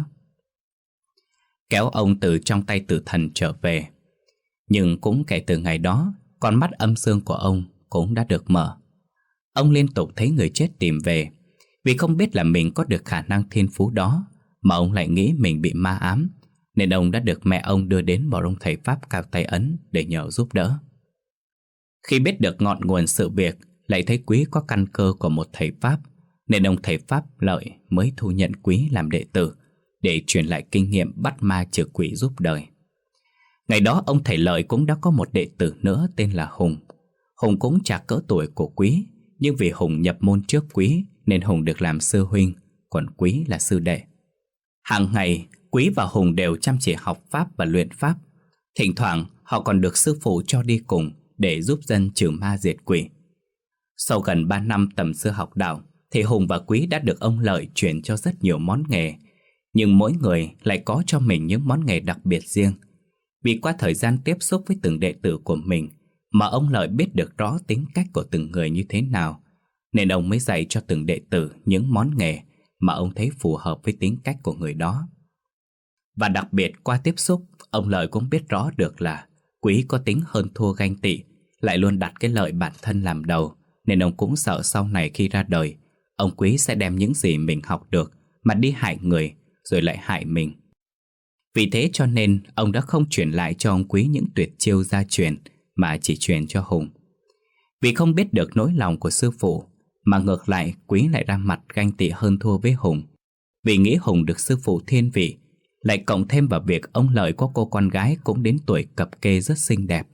kéo ông từ trong tay tử thần trở về. Nhưng cũng kể từ ngày đó, con mắt âm dương của ông cũng đã được mở. Ông liên tục thấy người chết tìm về. Vì không biết là mình có được khả năng thiên phú đó, mà ông lại nghĩ mình bị ma ám, nên ông đã được mẹ ông đưa đến một ông thầy Pháp cao tay ấn để nhờ giúp đỡ. Khi biết được ngọn nguồn sự việc, lại thấy Quý có căn cơ của một thầy Pháp, nên ông thầy Pháp Lợi mới thu nhận Quý làm đệ tử để truyền lại kinh nghiệm bắt ma trừ quỷ giúp đời. Ngày đó ông thầy Lợi cũng đã có một đệ tử nữa tên là Hùng. Hùng cũng chạc cỡ tuổi của Quý, nhưng vì Hùng nhập môn trước Quý nên Hùng được làm sư huynh, còn Quý là sư đệ. Hàng ngày Quý và Hùng đều chăm chỉ học pháp và luyện pháp. Thỉnh thoảng họ còn được sư phụ cho đi cùng để giúp dân trừ ma diệt quỷ. Sau gần 3 năm tầm sư học đạo thì Hùng và Quý đã được ông Lợi chuyển cho rất nhiều món nghề. Nhưng mỗi người lại có cho mình những món nghề đặc biệt riêng. Vì qua thời gian tiếp xúc với từng đệ tử của mình mà ông Lợi biết được rõ tính cách của từng người như thế nào, nên ông mới dạy cho từng đệ tử những món nghề mà ông thấy phù hợp với tính cách của người đó. Và đặc biệt qua tiếp xúc, ông Lợi cũng biết rõ được là Quý có tính hơn thua ganh tị, lại luôn đặt cái lợi bản thân làm đầu, nên ông cũng sợ sau này khi ra đời, ông Quý sẽ đem những gì mình học được mà đi hại người, rồi lại hại mình. Vì thế cho nên ông đã không truyền lại cho ông Quý những tuyệt chiêu gia truyền, mà chỉ truyền cho Hùng. Vì không biết được nỗi lòng của sư phụ, mà ngược lại Quý lại ra mặt ganh tị hơn thua với Hùng. Vì nghĩ Hùng được sư phụ thiên vị, lại cộng thêm vào việc ông Lợi có cô con gái cũng đến tuổi cập kê rất xinh đẹp.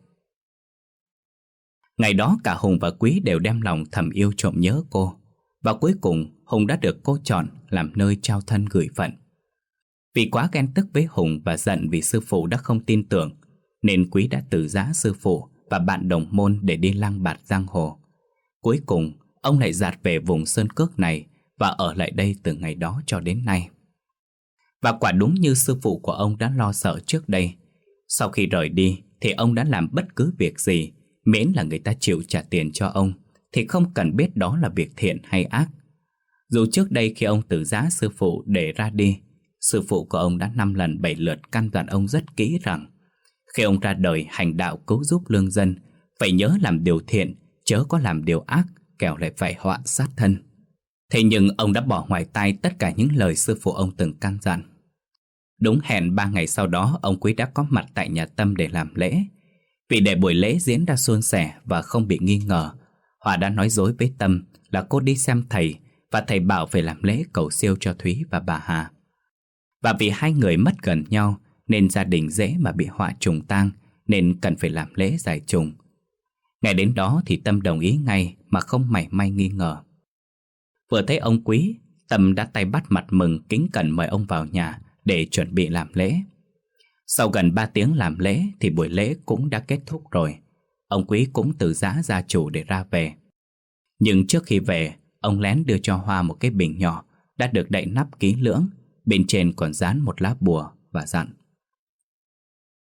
Ngày đó cả Hùng và Quý đều đem lòng thầm yêu trộm nhớ cô. Và cuối cùng Hùng đã được cô chọn làm nơi trao thân gửi phận. Vì quá ghen tức với Hùng và giận vì sư phụ đã không tin tưởng, nên Quý đã từ giã sư phụ và bạn đồng môn để đi lang bạt giang hồ. Cuối cùng ông lại dạt về vùng sơn cước này và ở lại đây từ ngày đó cho đến nay. Và quả đúng như sư phụ của ông đã lo sợ trước đây. Sau khi rời đi thì ông đã làm bất cứ việc gì, miễn là người ta chịu trả tiền cho ông, thì không cần biết đó là việc thiện hay ác. Dù trước đây khi ông từ giã sư phụ để ra đi, sư phụ của ông đã 5 lần 7 lượt căn dặn ông rất kỹ rằng khi ông ra đời hành đạo cứu giúp lương dân, phải nhớ làm điều thiện, chớ có làm điều ác, kẻo lại phải họa sát thân. Thế nhưng ông đã bỏ ngoài tai tất cả những lời sư phụ ông từng căn dặn. Đúng hẹn 3 ngày sau đó, ông Quý đã có mặt tại nhà Tâm để làm lễ. Vì để buổi lễ diễn ra suôn sẻ và không bị nghi ngờ, Hòa đã nói dối với Tâm là cô đi xem thầy, và thầy bảo phải làm lễ cầu siêu cho Thúy và bà Hà. Và vì hai người mất gần nhau nên gia đình dễ mà bị họa trùng tang, nên cần phải làm lễ giải trùng. Ngày đến đó thì Tâm đồng ý ngay mà không mảy may nghi ngờ. Vừa thấy ông Quý, Tâm đã tay bắt mặt mừng kính cẩn mời ông vào nhà để chuẩn bị làm lễ. Sau gần 3 tiếng làm lễ thì buổi lễ cũng đã kết thúc rồi. Ông Quý cũng từ giã gia chủ để ra về. Nhưng trước khi về, ông lén đưa cho Hoa một cái bình nhỏ đã được đậy nắp kỹ lưỡng, bên trên còn dán một lá bùa và dặn: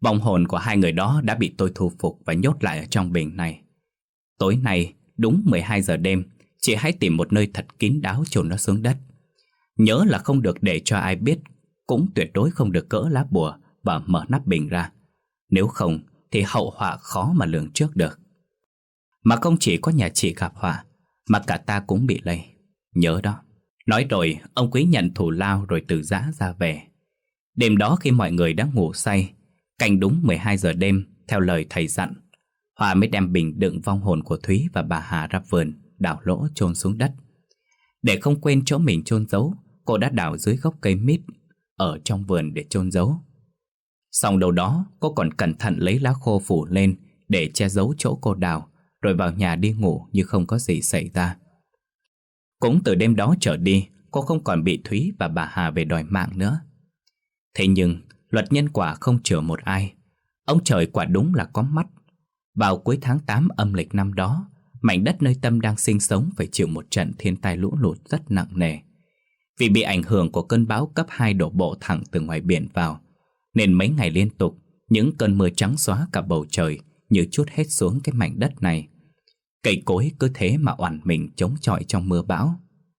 Vong hồn của hai người đó đã bị tôi thu phục và nhốt lại ở trong bình này. Tối nay, đúng 12 giờ đêm, chị hãy tìm một nơi thật kín đáo chôn nó xuống đất. Nhớ là không được để cho ai biết, cũng tuyệt đối không được cỡ lá bùa và mở nắp bình ra. Nếu không thì hậu họa khó mà lường trước được. Mà không chỉ có nhà chị gặp họa, mà cả ta cũng bị lây. Nhớ đó. Nói rồi, ông Quý nhận thù lao rồi từ giã ra về. Đêm đó khi mọi người đã ngủ say, canh đúng 12 giờ đêm, theo lời thầy dặn, Hoa mới đem bình đựng vong hồn của Thúy và bà Hà ra vườn, đào lỗ chôn xuống đất. Để không quên chỗ mình chôn giấu, cô đã đào dưới gốc cây mít ở trong vườn để chôn giấu. Xong đầu đó, cô còn cẩn thận lấy lá khô phủ lên để che giấu chỗ cô đào, rồi vào nhà đi ngủ như không có gì xảy ra. Cũng từ đêm đó trở đi, cô không còn bị Thúy và bà Hà về đòi mạng nữa. Thế nhưng, luật nhân quả không chừa một ai. Ông trời quả đúng là có mắt. Vào cuối tháng 8 âm lịch năm đó, mảnh đất nơi Tâm đang sinh sống phải chịu một trận thiên tai lũ lụt rất nặng nề. Vì bị ảnh hưởng của cơn bão cấp 2 đổ bộ thẳng từ ngoài biển vào, nên mấy ngày liên tục, những cơn mưa trắng xóa cả bầu trời như trút hết xuống cái mảnh đất này. Cây cối cứ thế mà oằn mình chống chọi trong mưa bão.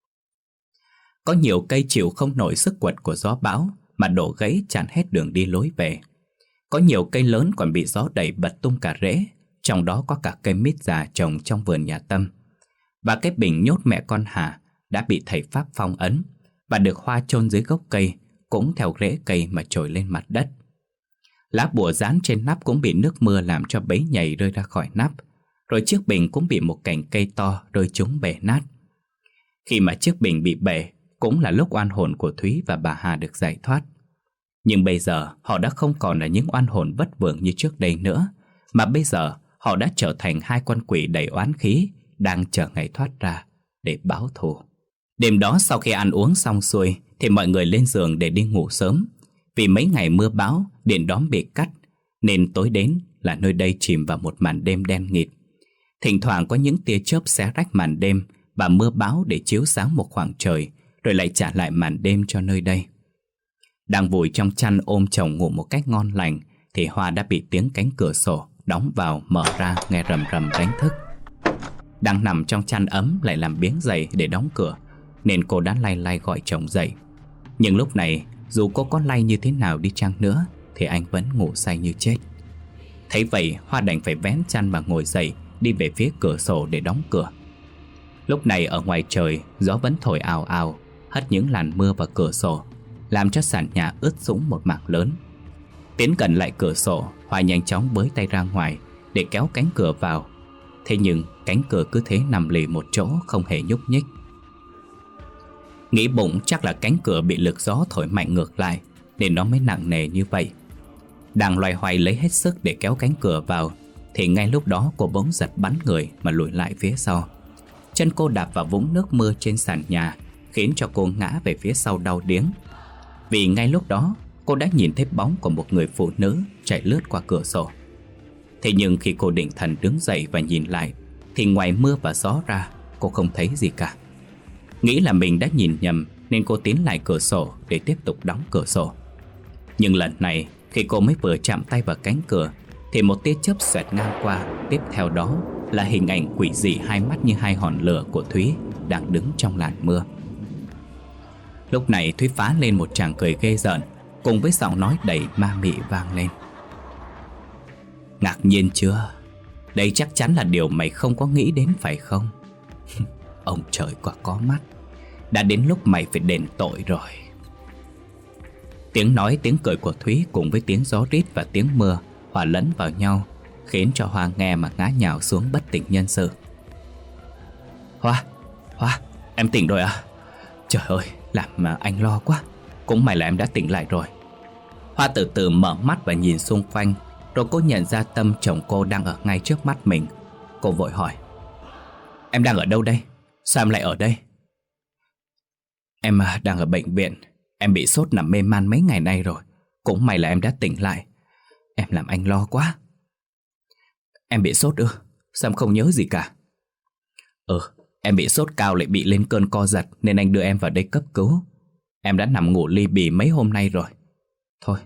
Có nhiều cây chịu không nổi sức quật của gió bão mà đổ gãy chặn hết đường đi lối về. Có nhiều cây lớn còn bị gió đẩy bật tung cả rễ, trong đó có cả cây mít già trồng trong vườn nhà Tâm. Và cái bình nhốt mẹ con Hà đã bị thầy Pháp phong ấn và được Hoa chôn dưới gốc cây, cũng theo rễ cây mà trồi lên mặt đất. Lá bùa dán trên nắp cũng bị nước mưa làm cho bấy nhầy rơi ra khỏi nắp, rồi chiếc bình cũng bị một cành cây to rơi trúng bể nát. Khi mà chiếc bình bị bể, cũng là lúc oan hồn của Thúy và bà Hà được giải thoát. Nhưng bây giờ họ đã không còn là những oan hồn vất vưởng như trước đây nữa, mà bây giờ họ đã trở thành hai con quỷ đầy oán khí đang chờ ngày thoát ra để báo thù. Đêm đó sau khi ăn uống xong xuôi thì mọi người lên giường để đi ngủ sớm. Vì mấy ngày mưa bão, điện đóm bị cắt, nên tối đến là nơi đây chìm vào một màn đêm đen nghịt. Thỉnh thoảng có những tia chớp xé rách màn đêm và mưa bão để chiếu sáng một khoảng trời, rồi lại trả lại màn đêm cho nơi đây. Đang vùi trong chăn ôm chồng ngủ một cách ngon lành thì Hoa đã bị tiếng cánh cửa sổ đóng vào mở ra nghe rầm rầm đánh thức. Đang nằm trong chăn ấm lại làm biếng dậy để đóng cửa, nên cô đã lay lay gọi chồng dậy. Nhưng lúc này dù cô có lay như thế nào đi chăng nữa thì anh vẫn ngủ say như chết. Thấy vậy, Hoa đành phải vén chăn mà ngồi dậy, đi về phía cửa sổ để đóng cửa. Lúc này ở ngoài trời, gió vẫn thổi ào ào, hất những làn mưa vào cửa sổ, làm cho sàn nhà ướt sũng một mảng lớn. Tiến gần lại cửa sổ, Hoa nhanh chóng bới tay ra ngoài để kéo cánh cửa vào. Thế nhưng cánh cửa cứ thế nằm lì một chỗ, không hề nhúc nhích. Nghĩ bụng chắc là cánh cửa bị lực gió thổi mạnh ngược lại, nên nó mới nặng nề như vậy. Đang loay hoay lấy hết sức để kéo cánh cửa vào thì ngay lúc đó cô bỗng giật bắn người mà lùi lại phía sau. Chân cô đạp vào vũng nước mưa trên sàn nhà, khiến cho cô ngã về phía sau đau điếng. Vì ngay lúc đó cô đã nhìn thấy bóng của một người phụ nữ chạy lướt qua cửa sổ. Thế nhưng khi cô định thần đứng dậy và nhìn lại thì ngoài mưa và gió ra, cô không thấy gì cả. Nghĩ là mình đã nhìn nhầm nên cô tiến lại cửa sổ để tiếp tục đóng cửa sổ. Nhưng lần này khi cô mới vừa chạm tay vào cánh cửa thì một tia chớp xoẹt ngang qua. Tiếp theo đó là hình ảnh quỷ dị hai mắt như hai hòn lửa của Thúy đang đứng trong làn mưa. Lúc này Thúy phá lên một tràng cười ghê rợn, cùng với giọng nói đầy ma mị vang lên. Ngạc nhiên chưa? Đây chắc chắn là điều mày không có nghĩ đến phải không? Ông trời quả có mắt, đã đến lúc mày phải đền tội rồi. Tiếng nói tiếng cười của Thúy cùng với tiếng gió rít và tiếng mưa hòa lẫn vào nhau, khiến cho Hoa nghe mà ngã nhào xuống bất tỉnh nhân sự. Hoa, em tỉnh rồi à? Trời ơi, làm mà anh lo quá. Cũng may là em đã tỉnh lại rồi. Hoa từ từ mở mắt và nhìn xung quanh, rồi cô nhận ra Tâm chồng cô đang ở ngay trước mắt mình. Cô vội hỏi: Em đang ở đâu đây? Sao em lại ở đây? Em đang ở bệnh viện. Em bị sốt nằm mê man mấy ngày nay rồi. Cũng may là em đã tỉnh lại. Em làm anh lo quá. Em bị sốt ư? Sao em không nhớ gì cả? Em bị sốt cao lại bị lên cơn co giật, nên anh đưa em vào đây cấp cứu. Em đã nằm ngủ li bì mấy hôm nay rồi. Thôi,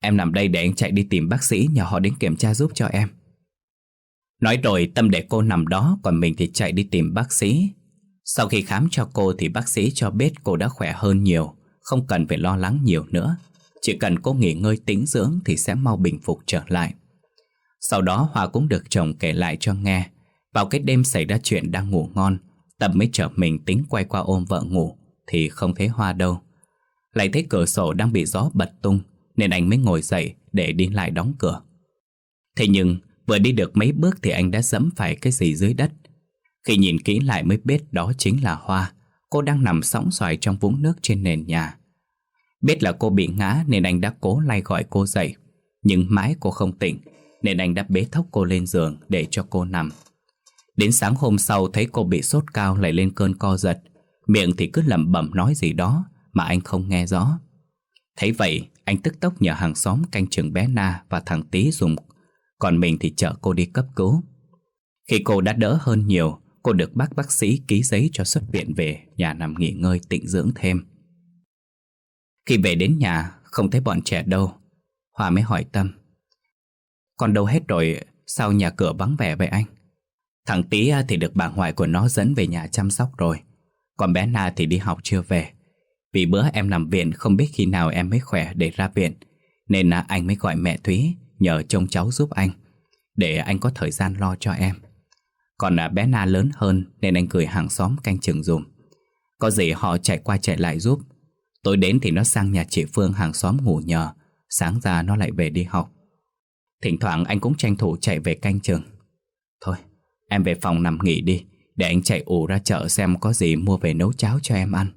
Em nằm đây để anh chạy đi tìm bác sĩ nhờ họ đến kiểm tra giúp cho em. Nói rồi Tâm để cô nằm đó, còn mình thì chạy đi tìm bác sĩ. Sau khi khám cho cô thì bác sĩ cho biết cô đã khỏe hơn nhiều, không cần phải lo lắng nhiều nữa. Chỉ cần cô nghỉ ngơi tĩnh dưỡng thì sẽ mau bình phục trở lại. Sau đó Hoa cũng được chồng kể lại cho nghe. Vào cái đêm xảy ra chuyện đang ngủ ngon, Tâm mới chợt mình tính quay qua ôm vợ ngủ thì không thấy Hoa đâu. Lại thấy cửa sổ đang bị gió bật tung, nên anh mới ngồi dậy để đi lại đóng cửa. Thế nhưng vừa đi được mấy bước thì anh đã giẫm phải cái gì dưới đất. Khi nhìn kỹ lại mới biết đó chính là Hoa. Cô đang nằm sõng soài trong vũng nước trên nền nhà. Biết là cô bị ngã nên anh đã cố lay gọi cô dậy, nhưng mãi cô không tỉnh, nên anh đã bế thốc cô lên giường để cho cô nằm. Đến sáng hôm sau thấy cô bị sốt cao lại lên cơn co giật, miệng thì cứ lẩm bẩm nói gì đó mà anh không nghe rõ. Thấy vậy anh tức tốc nhờ hàng xóm canh chừng bé Na và thằng Tý dùng, còn mình thì chở cô đi cấp cứu. Khi cô đã đỡ hơn nhiều, cô được bác sĩ ký giấy cho xuất viện về nhà nằm nghỉ ngơi tĩnh dưỡng thêm. Khi về đến nhà không thấy bọn trẻ đâu, Hoa mới hỏi Tâm: Con đâu hết rồi, sao nhà cửa vắng vẻ vậy anh? Thằng Tý thì được bà ngoại của nó dẫn về nhà chăm sóc rồi, còn bé Na thì đi học chưa về. Vì bữa em nằm viện không biết khi nào em mới khỏe để ra viện, nên anh mới gọi mẹ Thúy nhờ trông cháu giúp anh, để anh có thời gian lo cho em. Còn bé Na lớn hơn nên anh gửi hàng xóm canh chừng dùm. Có gì họ chạy qua chạy lại giúp. Tối đến thì nó sang nhà chị Phương hàng xóm ngủ nhờ, sáng ra nó lại về đi học. Thỉnh thoảng anh cũng tranh thủ chạy về canh chừng. Thôi, em về phòng nằm nghỉ đi, để anh chạy ù ra chợ xem có gì mua về nấu cháo cho em ăn.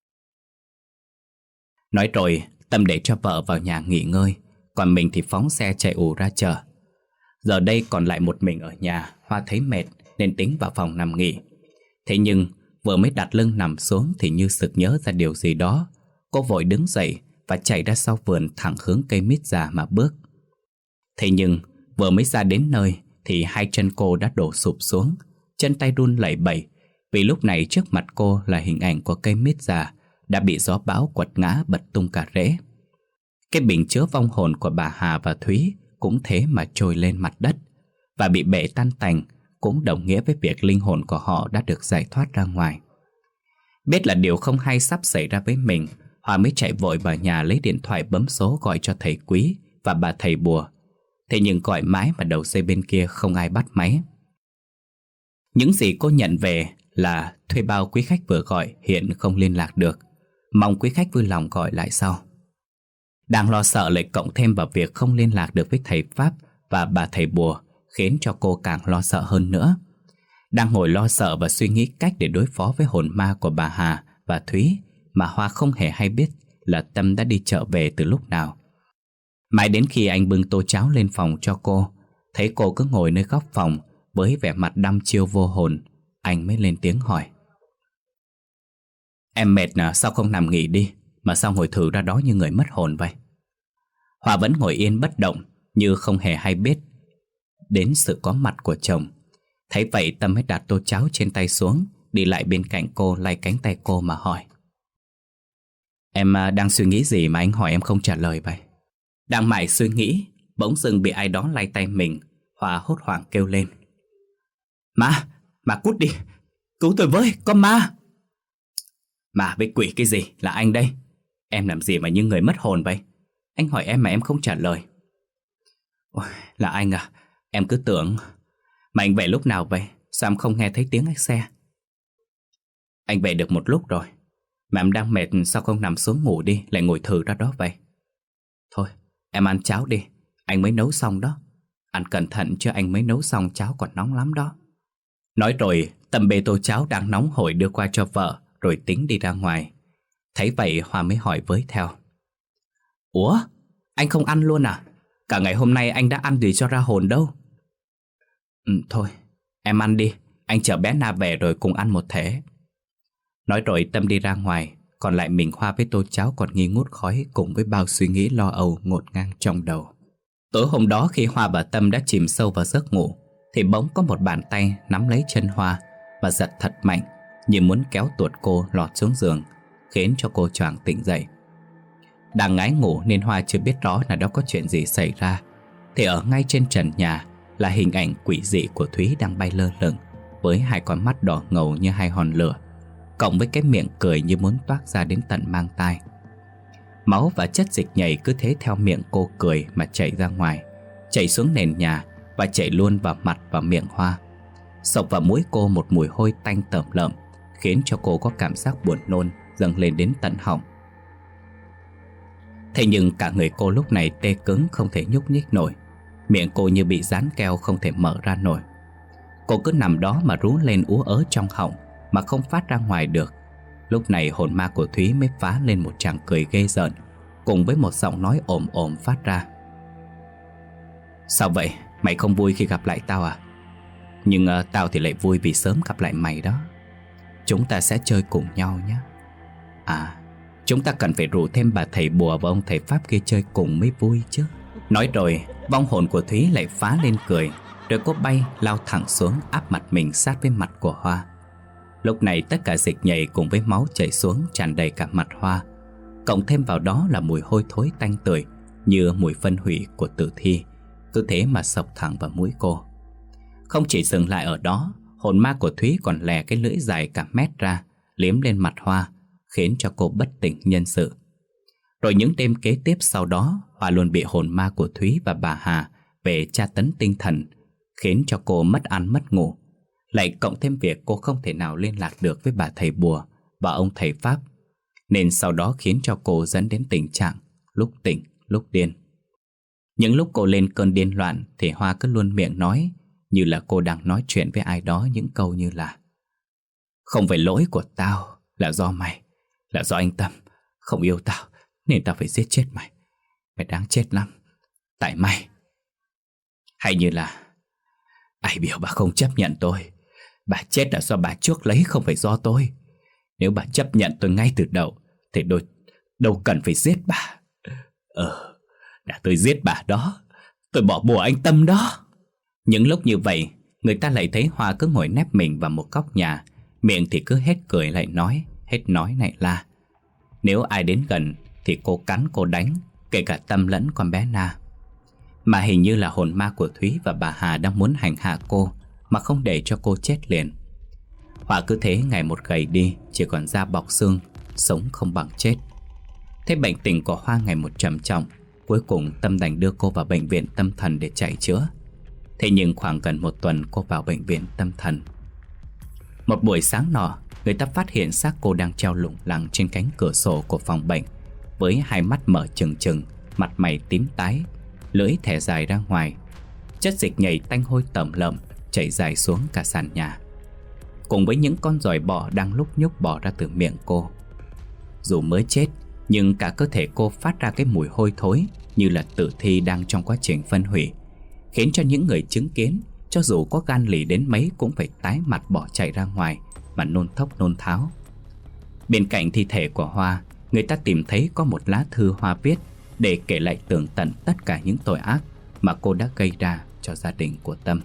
Nói rồi Tâm để cho vợ vào nhà nghỉ ngơi, còn mình thì phóng xe chạy ù ra chợ. Giờ đây còn lại một mình ở nhà, Hoa thấy mệt nên tính vào phòng nằm nghỉ. Thế nhưng vừa mới đặt lưng nằm xuống thì như sực nhớ ra điều gì đó. Cô vội đứng dậy và chạy ra sau vườn thẳng hướng cây mít già mà bước. Thế nhưng vừa mới ra đến nơi thì hai chân cô đã đổ sụp xuống, chân tay run lẩy bẩy, vì lúc này trước mặt cô là hình ảnh của cây mít già đã bị gió bão quật ngã bật tung cả rễ. Cái bình chứa vong hồn của bà Hà và Thúy cũng thế mà trôi lên mặt đất và bị bể tan tành, cũng đồng nghĩa với việc linh hồn của họ đã được giải thoát ra ngoài. Biết là điều không hay sắp xảy ra với mình, Hoa mới chạy vội vào nhà lấy điện thoại bấm số gọi cho thầy Quý và bà thầy bùa. Thế nhưng gọi mãi mà đầu dây bên kia không ai bắt máy. Những gì cô nhận về là thuê bao quý khách vừa gọi hiện không liên lạc được, mong quý khách vui lòng gọi lại sau. Đang lo sợ lại cộng thêm vào việc không liên lạc được với thầy Pháp và bà thầy bùa, khiến cho cô càng lo sợ hơn nữa. Đang ngồi lo sợ và suy nghĩ cách để đối phó với hồn ma của bà Hà và Thúy, mà Hoa không hề hay biết là Tâm đã đi chợ về từ lúc nào. Mãi đến khi anh bưng tô cháo lên phòng cho cô, thấy cô cứ ngồi nơi góc phòng với vẻ mặt đăm chiêu vô hồn, anh mới lên tiếng hỏi: Em mệt à, sao không nằm nghỉ đi, mà sao ngồi thử ra đó như người mất hồn vậy? Hoa vẫn ngồi yên bất động, như không hề hay biết đến sự có mặt của chồng. Thấy vậy Tâm mới đặt tô cháo trên tay xuống, đi lại bên cạnh cô, lay cánh tay cô mà hỏi: Em đang suy nghĩ gì mà anh hỏi em không trả lời vậy? Đang mải suy nghĩ, bỗng dưng bị ai đó lay tay mình. Hoa hốt hoảng kêu lên: Ma cút đi, cứu tôi với, có ma! Ma với quỷ cái gì, là anh đây. Em làm gì mà như người mất hồn vậy? Anh hỏi em mà em không trả lời. Ôi, là anh à, em cứ tưởng. Mà anh về lúc nào vậy? Sao em không nghe thấy tiếng xe? Anh về được một lúc rồi. Mà em đang mệt, sao không nằm xuống ngủ đi, lại ngồi thử ra đó vậy? Thôi, em ăn cháo đi, anh mới nấu xong đó. Ăn cẩn thận chứ anh mới nấu xong, cháo còn nóng lắm đó. Nói rồi Tâm bê tô cháo đang nóng hổi đưa qua cho vợ, rồi tính đi ra ngoài. Thấy vậy Hoa mới hỏi với theo: Ủa, anh không ăn luôn à? Cả ngày hôm nay anh đã ăn gì cho ra hồn đâu. Thôi, em ăn đi, anh chở bé Na về rồi cùng ăn một thể. Nói rồi Tâm đi ra ngoài, còn lại mình Hoa với tô cháo còn nghi ngút khói, cùng với bao suy nghĩ lo âu ngổn ngang trong đầu. Tối hôm đó khi Hoa và Tâm đã chìm sâu vào giấc ngủ, thì bỗng có một bàn tay nắm lấy chân Hoa và giật thật mạnh, như muốn kéo tuột cô lọt xuống giường, khiến cho cô choàng tỉnh dậy. Đang ngái ngủ nên Hoa chưa biết rõ là đó có chuyện gì xảy ra, thì ở ngay trên trần nhà là hình ảnh quỷ dị của Thúy đang bay lơ lửng, với hai con mắt đỏ ngầu như hai hòn lửa, cộng với cái miệng cười như muốn toát ra đến tận mang tai. Máu và chất dịch nhầy cứ thế theo miệng cô cười mà chảy ra ngoài, chảy xuống nền nhà và chảy luôn vào mặt và miệng Hoa. Xộc vào mũi cô một mùi hôi tanh tởm lợm, khiến cho cô có cảm giác buồn nôn dâng lên đến tận họng. Thế nhưng cả người cô lúc này tê cứng không thể nhúc nhích nổi, miệng cô như bị dán keo không thể mở ra nổi. Cô cứ nằm đó mà rú lên ú ớ trong họng mà không phát ra ngoài được. Lúc này hồn ma của Thúy mới phá lên một tràng cười ghê rợn, cùng với một giọng nói ồm ồm phát ra. Sao vậy? Mày không vui khi gặp lại tao à? Nhưng tao thì lại vui vì sớm gặp lại mày đó. Chúng ta sẽ chơi cùng nhau nhé. À, chúng ta cần phải rủ thêm bà thầy bùa và ông thầy pháp kia chơi cùng mới vui chứ. Nói rồi, vong hồn của Thúy lại phá lên cười, rồi cô bay lao thẳng xuống áp mặt mình sát với mặt của Hoa. Lúc này tất cả dịch nhầy cùng với máu chảy xuống tràn đầy cả mặt Hoa, cộng thêm vào đó là mùi hôi thối tanh tưởi như mùi phân hủy của tử thi, cứ thế mà xộc thẳng vào mũi cô. Không chỉ dừng lại ở đó, hồn ma của Thúy còn lè cái lưỡi dài cả mét ra, liếm lên mặt Hoa, khiến cho cô bất tỉnh nhân sự. Rồi những đêm kế tiếp sau đó, Hoa luôn bị hồn ma của Thúy và bà Hà về tra tấn tinh thần, khiến cho cô mất ăn mất ngủ. Lại cộng thêm việc cô không thể nào liên lạc được với bà thầy bùa và ông thầy pháp, nên sau đó khiến cho cô dẫn đến tình trạng lúc tỉnh lúc điên. Những lúc cô lên cơn điên loạn thì Hoa cứ luôn miệng nói như là cô đang nói chuyện với ai đó những câu như là: không phải lỗi của tao, là do mày, là do anh Tâm không yêu tao nên tao phải giết chết mày. Mày đáng chết lắm, tại mày. Hay như là: ai biểu bà không chấp nhận tôi, bà chết là do bà chuốc lấy, không phải do tôi. Nếu bà chấp nhận tôi ngay từ đầu thì tôi đâu cần phải giết bà. Là tôi giết bà đó, tôi bỏ bùa anh Tâm đó. Những lúc như vậy, người ta lại thấy Hoa cứ ngồi nép mình vào một góc nhà, miệng thì cứ hết cười lại nói, hết nói lại la. Nếu ai đến gần thì cô cắn cô đánh, kể cả Tâm lẫn con bé Na. Mà hình như là hồn ma của Thúy và bà Hà đang muốn hành hạ cô mà không để cho cô chết liền. Hoa cứ thế ngày một gầy đi, chỉ còn da bọc xương, sống không bằng chết. Thế bệnh tình của Hoa ngày một trầm trọng. Cuối cùng Tâm đành đưa cô vào bệnh viện tâm thần để chạy chữa. Thế nhưng khoảng gần một tuần cô vào bệnh viện tâm thần. Một buổi sáng nọ, người ta phát hiện xác cô đang treo lủng lẳng trên cánh cửa sổ của phòng bệnh, với hai mắt mở trừng trừng, mặt mày tím tái, lưỡi thẻ dài ra ngoài. Chất dịch nhầy tanh hôi tẩm lợm chảy dài xuống cả sàn nhà, cùng với những con giòi bọ đang lúc nhúc bò ra từ miệng cô. Dù mới chết, nhưng cả cơ thể cô phát ra cái mùi hôi thối như là tử thi đang trong quá trình phân hủy, khiến cho những người chứng kiến, cho dù có gan lì đến mấy cũng phải tái mặt bỏ chạy ra ngoài mà nôn thốc nôn tháo. Bên cạnh thi thể của Hoa, người ta tìm thấy có một lá thư Hoa viết để kể lại tường tận tất cả những tội ác mà cô đã gây ra cho gia đình của Tâm.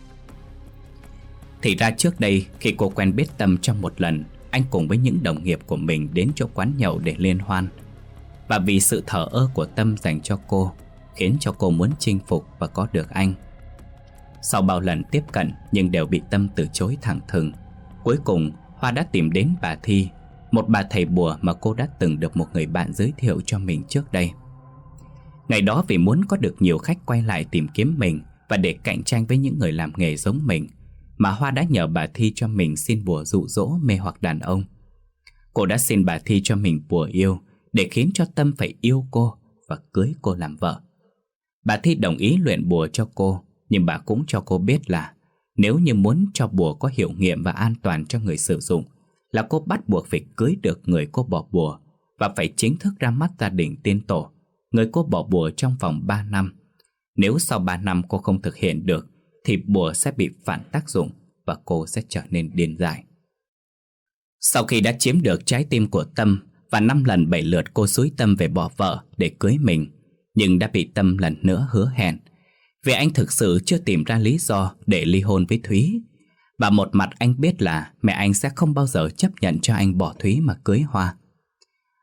Thì ra trước đây, khi cô quen biết Tâm trong một lần, anh cùng với những đồng nghiệp của mình đến chỗ quán nhậu để liên hoan. Và vì sự thờ ơ của Tâm dành cho cô, khiến cho cô muốn chinh phục và có được anh. Sau bao lần tiếp cận nhưng đều bị Tâm từ chối thẳng thừng, cuối cùng Hoa đã tìm đến bà Thi, một bà thầy bùa mà cô đã từng được một người bạn giới thiệu cho mình trước đây. Ngày đó vì muốn có được nhiều khách quay lại tìm kiếm mình và để cạnh tranh với những người làm nghề giống mình, mà Hoa đã nhờ bà Thi cho mình xin bùa dụ dỗ mê hoặc đàn ông. Cô đã xin bà Thi cho mình bùa yêu để khiến cho Tâm phải yêu cô và cưới cô làm vợ. Bà Thi đồng ý luyện bùa cho cô, nhưng bà cũng cho cô biết là nếu như muốn cho bùa có hiệu nghiệm và an toàn cho người sử dụng, là cô bắt buộc phải cưới được người cô bỏ bùa và phải chính thức ra mắt gia đình tiên tổ, người cô bỏ bùa trong vòng 3 năm. Nếu sau 3 năm cô không thực hiện được thì bùa sẽ bị phản tác dụng và cô sẽ trở nên điên dại. Sau khi đã chiếm được trái tim của Tâm và 5 lần 7 lượt cô xúi Tâm về bỏ vợ để cưới mình, nhưng đã bị Tâm lần nữa hứa hẹn, vì anh thực sự chưa tìm ra lý do để ly hôn với Thúy. Và một mặt anh biết là mẹ anh sẽ không bao giờ chấp nhận cho anh bỏ Thúy mà cưới Hoa.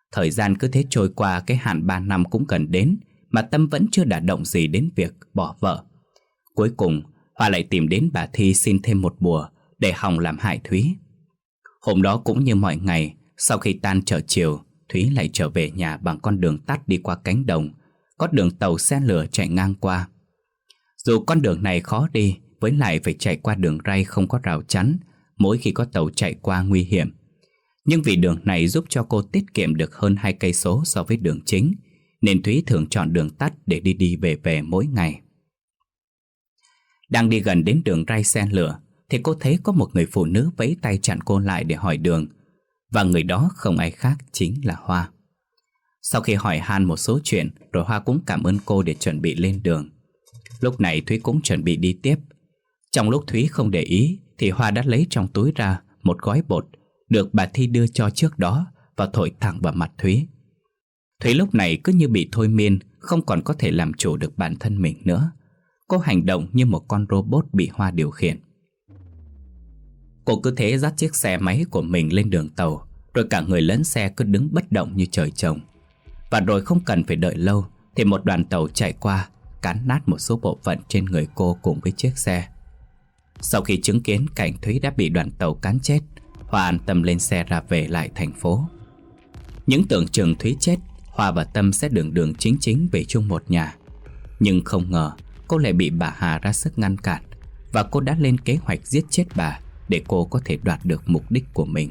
Thời gian cứ thế trôi qua, cái hạn 3 năm cũng gần đến mà Tâm vẫn chưa đả động gì đến việc bỏ vợ. Cuối cùng Hoa lại tìm đến bà Thi xin thêm một bùa để hòng làm hại Thúy. Hôm đó cũng như mọi ngày, sau khi tan chợ chiều, Thúy lại trở về nhà bằng con đường tắt đi qua cánh đồng, có đường tàu xe lửa chạy ngang qua. Dù con đường này khó đi, với lại phải chạy qua đường ray không có rào chắn, mỗi khi có tàu chạy qua nguy hiểm. Nhưng vì đường này giúp cho cô tiết kiệm được hơn 2 cây số so với đường chính, nên Thúy thường chọn đường tắt để đi đi về về mỗi ngày. Đang đi gần đến đường ray xe lửa thì cô thấy có một người phụ nữ vẫy tay chặn cô lại để hỏi đường. Và người đó không ai khác chính là Hoa. Sau khi hỏi han một số chuyện rồi, Hoa cũng cảm ơn cô để chuẩn bị lên đường. Lúc này Thúy cũng chuẩn bị đi tiếp. Trong lúc Thúy không để ý thì Hoa đã lấy trong túi ra một gói bột được bà Thi đưa cho trước đó và thổi thẳng vào mặt Thúy. Thúy lúc này cứ như bị thôi miên, không còn có thể làm chủ được bản thân mình nữa. Cô hành động như một con robot bị Hoa điều khiển. Cô cứ thế dắt chiếc xe máy của mình lên đường tàu, rồi cả người lẫn xe cứ đứng bất động như trời trồng. Và rồi không cần phải đợi lâu thì một đoàn tàu chạy qua, cán nát một số bộ phận trên người cô cùng với chiếc xe. Sau khi chứng kiến cảnh Thúy đã bị đoàn tàu cán chết, Hoa an tâm lên xe ra về lại thành phố. Những tưởng chừng Thúy chết, Hoa và Tâm sẽ đường đường chính chính về chung một nhà. Nhưng không ngờ cô lại bị bà Hà ra sức ngăn cản, và cô đã lên kế hoạch giết chết bà để cô có thể đoạt được mục đích của mình.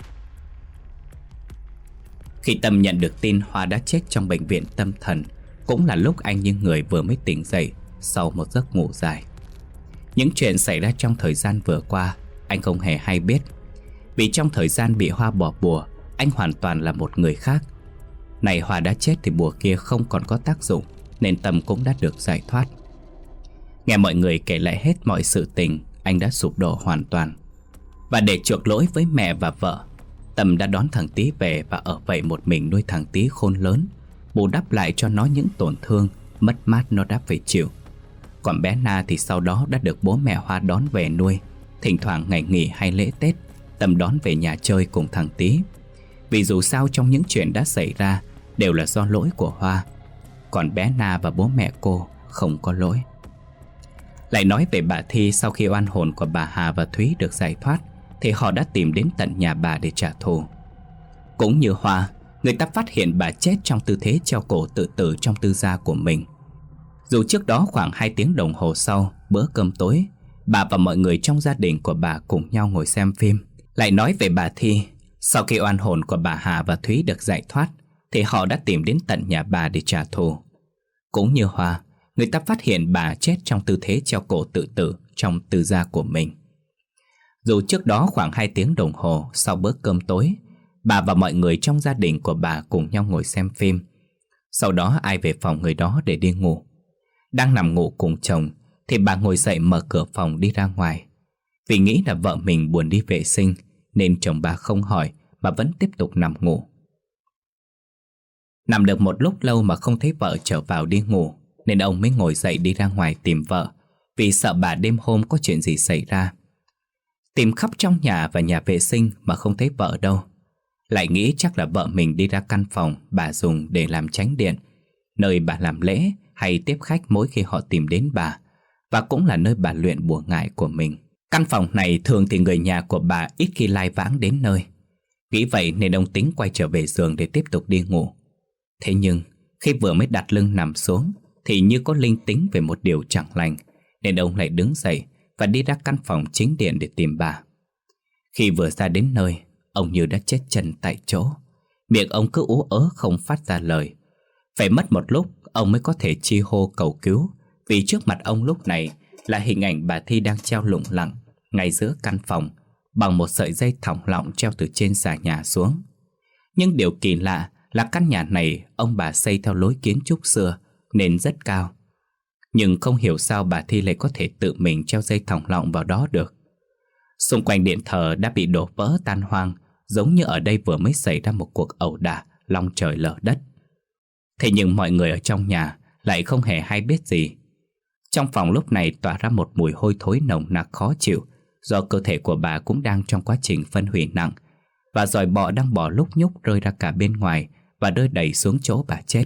Khi Tâm nhận được tin Hoa đã chết trong bệnh viện tâm thần, cũng là lúc anh như người vừa mới tỉnh dậy sau một giấc ngủ dài. Những chuyện xảy ra trong thời gian vừa qua anh không hề hay biết. Vì trong thời gian bị Hoa bỏ bùa, anh hoàn toàn là một người khác. Này Hoa đã chết thì bùa kia không còn có tác dụng, nên Tâm cũng đã được giải thoát. Nghe mọi người kể lại hết mọi sự tình, anh đã sụp đổ hoàn toàn. Và để chuộc lỗi với mẹ và vợ, Tâm đã đón thằng Tý về và ở vậy một mình nuôi thằng Tý khôn lớn, bù đắp lại cho nó những tổn thương, mất mát nó đã phải chịu. Còn bé Na thì sau đó đã được bố mẹ Hoa đón về nuôi. Thỉnh thoảng ngày nghỉ hay lễ Tết, Tâm đón về nhà chơi cùng thằng Tý. Vì dù sao trong những chuyện đã xảy ra đều là do lỗi của Hoa, còn bé Na và bố mẹ cô không có lỗi. Lại nói về bà Thi, sau khi oan hồn của bà Hà và Thúy được giải thoát thì họ đã tìm đến tận nhà bà để trả thù. Cũng như Hoa, người ta phát hiện bà chết trong tư thế treo cổ tự tử trong tư gia của mình. Dù trước đó khoảng 2 tiếng đồng hồ sau bữa cơm tối, bà và mọi người trong gia đình của bà cùng nhau ngồi xem phim. Lại nói về bà Thi, sau khi oan hồn của bà Hà và Thúy được giải thoát thì họ đã tìm đến tận nhà bà để trả thù. Cũng như Hoa, người ta phát hiện bà chết trong tư thế treo cổ tự tử trong tư gia của mình. Dù trước đó khoảng 2 tiếng đồng hồ sau bữa cơm tối, bà và mọi người trong gia đình của bà cùng nhau ngồi xem phim. Sau đó ai về phòng người đó để đi ngủ. Đang nằm ngủ cùng chồng thì bà ngồi dậy mở cửa phòng đi ra ngoài. Vì nghĩ là vợ mình buồn đi vệ sinh nên chồng bà không hỏi mà vẫn tiếp tục nằm ngủ. Nằm được một lúc lâu mà không thấy vợ trở vào đi ngủ, nên ông mới ngồi dậy đi ra ngoài tìm vợ, vì sợ bà đêm hôm có chuyện gì xảy ra. Tìm khắp trong nhà và nhà vệ sinh mà không thấy vợ đâu. Lại nghĩ chắc là vợ mình đi ra căn phòng bà dùng để làm chánh điện, nơi bà làm lễ hay tiếp khách mỗi khi họ tìm đến bà, và cũng là nơi bà luyện bùa ngải của mình. Căn phòng này thường thì người nhà của bà ít khi lai vãng đến nơi. Nghĩ vậy nên ông tính quay trở về giường để tiếp tục đi ngủ. Thế nhưng khi vừa mới đặt lưng nằm xuống thì như có linh tính về một điều chẳng lành, nên ông lại đứng dậy và đi ra căn phòng chính điện để tìm bà. Khi vừa ra đến nơi, ông như đã chết chân tại chỗ. Miệng ông cứ ú ớ không phát ra lời. Phải mất một lúc ông mới có thể chi hô cầu cứu, vì trước mặt ông lúc này là hình ảnh bà Thi đang treo lủng lẳng ngay giữa căn phòng bằng một sợi dây thòng lọng treo từ trên xà nhà xuống. Nhưng điều kỳ lạ là căn nhà này ông bà xây theo lối kiến trúc xưa nên rất cao. Nhưng không hiểu sao bà Thi lại có thể tự mình treo dây thòng lọng vào đó được. Xung quanh điện thờ đã bị đổ vỡ tan hoang, giống như ở đây vừa mới xảy ra một cuộc ẩu đả long trời lở đất. Thế nhưng mọi người ở trong nhà lại không hề hay biết gì. Trong phòng lúc này tỏa ra một mùi hôi thối nồng nặc khó chịu, do cơ thể của bà cũng đang trong quá trình phân hủy nặng, và giòi bọ đang bò lúc nhúc rơi ra cả bên ngoài và đưa đẩy xuống chỗ bà chết.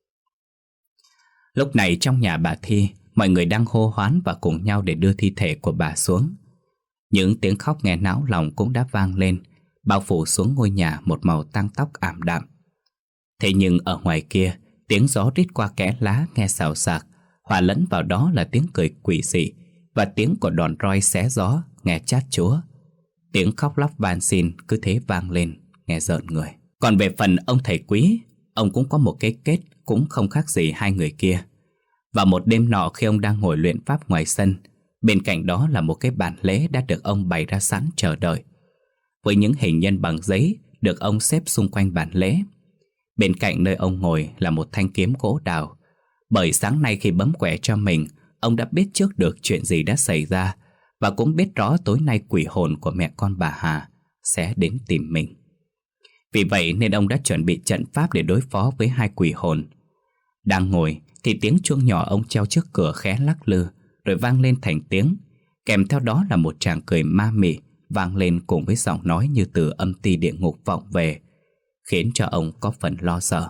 Lúc này trong nhà bà Thi, mọi người đang hô hoán và cùng nhau để đưa thi thể của bà xuống. Những tiếng khóc nghe náo lòng cũng đã vang lên, bao phủ xuống ngôi nhà một màu tang tóc ảm đạm. Thế nhưng ở ngoài kia, tiếng gió rít qua kẽ lá nghe xào xạc, hòa lẫn vào đó là tiếng cười quỷ dị và tiếng của đòn roi xé gió nghe chát chúa. Tiếng khóc lóc van xin cứ thế vang lên, nghe rợn người. Còn về phần ông thầy Quý, ông cũng có một cái kết cũng không khác gì hai người kia. Vào một đêm nọ khi ông đang ngồi luyện pháp ngoài sân, bên cạnh đó là một cái bàn lễ đã được ông bày ra sẵn chờ đợi, với những hình nhân bằng giấy được ông xếp xung quanh bàn lễ. Bên cạnh nơi ông ngồi là một thanh kiếm gỗ đào. Bởi sáng nay khi bấm quẻ cho mình, ông đã biết trước được chuyện gì đã xảy ra, và cũng biết rõ tối nay quỷ hồn của mẹ con bà Hà sẽ đến tìm mình. Vì vậy nên ông đã chuẩn bị trận pháp để đối phó với hai quỷ hồn. Đang ngồi thì tiếng chuông nhỏ ông treo trước cửa khẽ lắc lư, rồi vang lên thành tiếng. Kèm theo đó là một tràng cười ma mị vang lên cùng với giọng nói như từ âm ti địa ngục vọng về, khiến cho ông có phần lo sợ.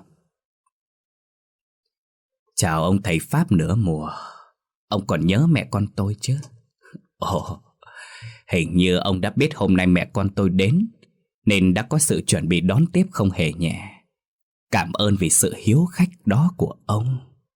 Chào ông thầy Pháp nửa mùa. Ông còn nhớ mẹ con tôi chứ? Ồ, hình như ông đã biết hôm nay mẹ con tôi đến, nên đã có sự chuẩn bị đón tiếp không hề nhẹ. Cảm ơn vì sự hiếu khách đó của ông.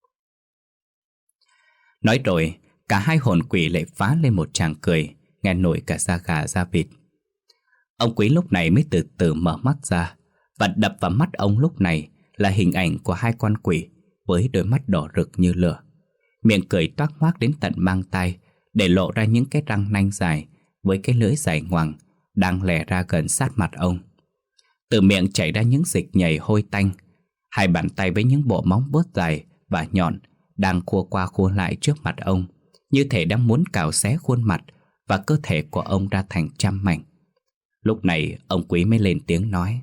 Nói rồi, cả hai hồn quỷ lại phá lên một tràng cười, nghe nổi cả da gà da vịt. Ông Quý lúc này mới từ từ mở mắt ra, và đập vào mắt ông lúc này là hình ảnh của hai con quỷ với đôi mắt đỏ rực như lửa, miệng cười toác hoác đến tận mang tai, để lộ ra những cái răng nanh dài với cái lưỡi dài ngoằng đang lè ra gần sát mặt ông. Từ miệng chảy ra những dịch nhầy hôi tanh. Hai bàn tay với những bộ móng vuốt dài và nhọn đang khua qua khua lại trước mặt ông, như thể đang muốn cào xé khuôn mặt và cơ thể của ông ra thành trăm mảnh. Lúc này ông Quý mới lên tiếng nói: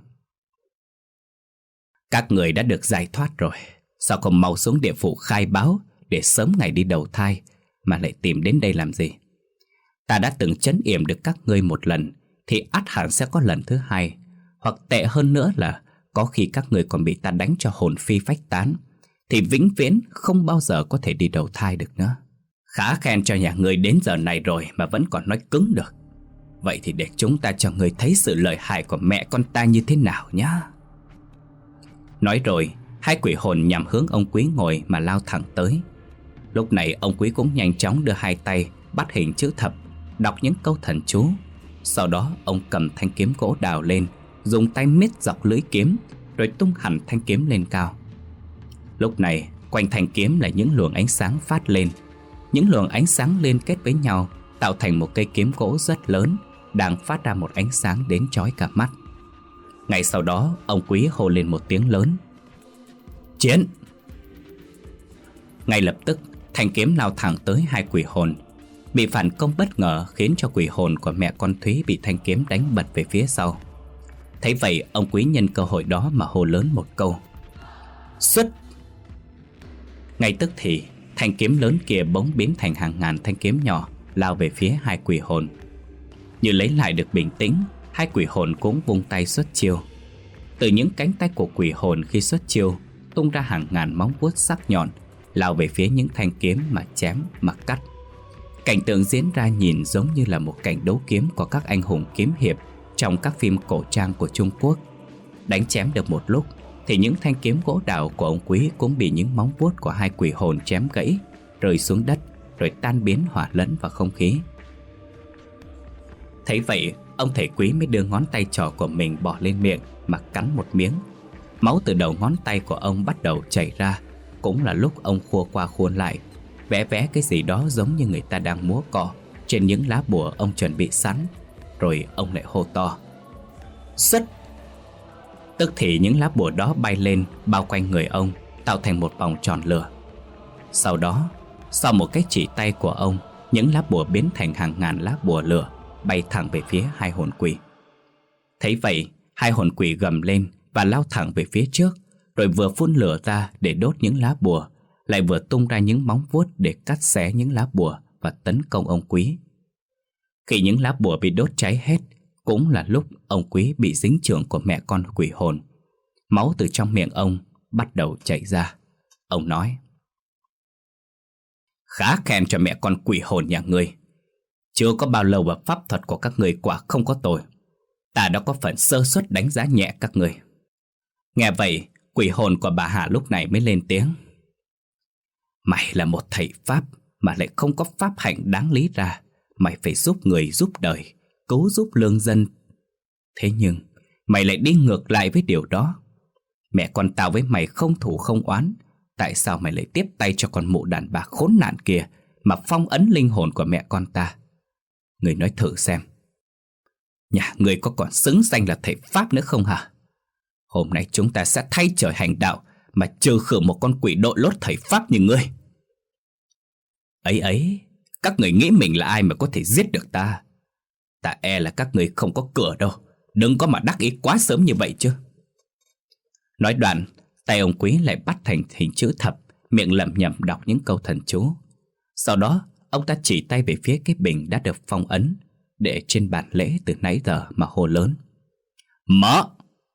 Các người đã được giải thoát rồi, sao không mau xuống địa phủ khai báo để sớm ngày đi đầu thai, mà lại tìm đến đây làm gì? Ta đã từng trấn yểm được các ngươi một lần, thì ắt hẳn sẽ có lần thứ hai. Hoặc tệ hơn nữa là có khi các ngươi còn bị ta đánh cho hồn phi phách tán, thì vĩnh viễn không bao giờ có thể đi đầu thai được nữa. Khá khen cho nhà ngươi đến giờ này rồi mà vẫn còn nói cứng được. Vậy thì để chúng ta cho ngươi thấy sự lợi hại của mẹ con ta như thế nào nhá. Nói rồi, hai quỷ hồn nhằm hướng ông Quý ngồi mà lao thẳng tới. Lúc này ông Quý cũng nhanh chóng đưa hai tay bắt hình chữ thập, đọc những câu thần chú. Sau đó ông cầm thanh kiếm gỗ đào lên, dùng tay miết dọc lưỡi kiếm, rồi tung hẳn thanh kiếm lên cao. Lúc này quanh thanh kiếm là những luồng ánh sáng phát lên. Những luồng ánh sáng liên kết với nhau tạo thành một cây kiếm gỗ rất lớn, đang phát ra một ánh sáng đến chói cả mắt. Ngay sau đó ông Quý hô lên một tiếng lớn: Chiến! Ngay lập tức thanh kiếm lao thẳng tới hai quỷ hồn. Bị phản công bất ngờ khiến cho quỷ hồn của mẹ con Thúy bị thanh kiếm đánh bật về phía sau. Thấy vậy ông Quý nhân cơ hội đó mà hô lớn một câu: Xuất! Ngay tức thì thanh kiếm lớn kia bỗng biến thành hàng ngàn thanh kiếm nhỏ lao về phía hai quỷ hồn. Như lấy lại được bình tĩnh, hai quỷ hồn cũng vung tay xuất chiêu. Từ những cánh tay của quỷ hồn khi xuất chiêu tung ra hàng ngàn móng vuốt sắc nhọn lao về phía những thanh kiếm mà chém mà cắt. Cảnh tượng diễn ra nhìn giống như là một cảnh đấu kiếm của các anh hùng kiếm hiệp trong các phim cổ trang của Trung Quốc. Đánh chém được một lúc thì những thanh kiếm gỗ đào của ông Quý cũng bị những móng vuốt của hai quỷ hồn chém gãy, rơi xuống đất rồi tan biến hòa lẫn vào không khí. Thấy vậy, ông thầy Quý mới đưa ngón tay trỏ của mình bỏ lên miệng mà cắn một miếng. Máu từ đầu ngón tay của ông bắt đầu chảy ra. Cũng là lúc ông khua qua khuôn lại, vẽ cái gì đó giống như người ta đang múa cọ trên những lá bùa ông chuẩn bị sẵn. Rồi ông lại hô to: Xuất! Tức thì những lá bùa đó bay lên bao quanh người ông, tạo thành một vòng tròn lửa. Sau đó, sau một cái chỉ tay của ông, những lá bùa biến thành hàng ngàn lá bùa lửa bay thẳng về phía hai hồn quỷ. Thấy vậy, hai hồn quỷ gầm lên và lao thẳng về phía trước, rồi vừa phun lửa ra để đốt những lá bùa, lại vừa tung ra những móng vuốt để cắt xé những lá bùa và tấn công ông Quý. Khi những lá bùa bị đốt cháy hết, cũng là lúc ông Quý bị dính chưởng của mẹ con quỷ hồn. Máu từ trong miệng ông bắt đầu chảy ra. Ông nói: "Khá khen cho mẹ con quỷ hồn nhà ngươi. Chưa có bao lâu mà pháp thuật của các ngươi quả không có tội. Ta đã có phần sơ suất đánh giá nhẹ các ngươi." Nghe vậy, quỷ hồn của bà Hà lúc này mới lên tiếng: "Mày là một thầy pháp mà lại không có pháp hạnh đáng lý ra. Mày phải giúp người giúp đời, cứu giúp lương dân. Thế nhưng mày lại đi ngược lại với điều đó. Mẹ con tao với mày không thù không oán. Tại sao mày lại tiếp tay cho con mụ đàn bà khốn nạn kia mà phong ấn linh hồn của mẹ con ta? Người nói thử xem, nhà người có còn xứng danh là thầy pháp nữa không hả? Hôm nay chúng ta sẽ thay trời hành đạo mà trừ khử một con quỷ đội lốt thầy pháp như ngươi." Ấy, các người nghĩ mình là ai mà có thể giết được ta? Ta e là các người không có cửa đâu. Đừng có mà đắc ý quá sớm như vậy chứ. Nói đoạn, tay ông Quý lại bắt thành hình chữ thập, miệng lẩm nhẩm đọc những câu thần chú. Sau đó, ông ta chỉ tay về phía cái bình đã được phong ấn, để trên bàn lễ từ nãy giờ mà hô lớn: "Mở!"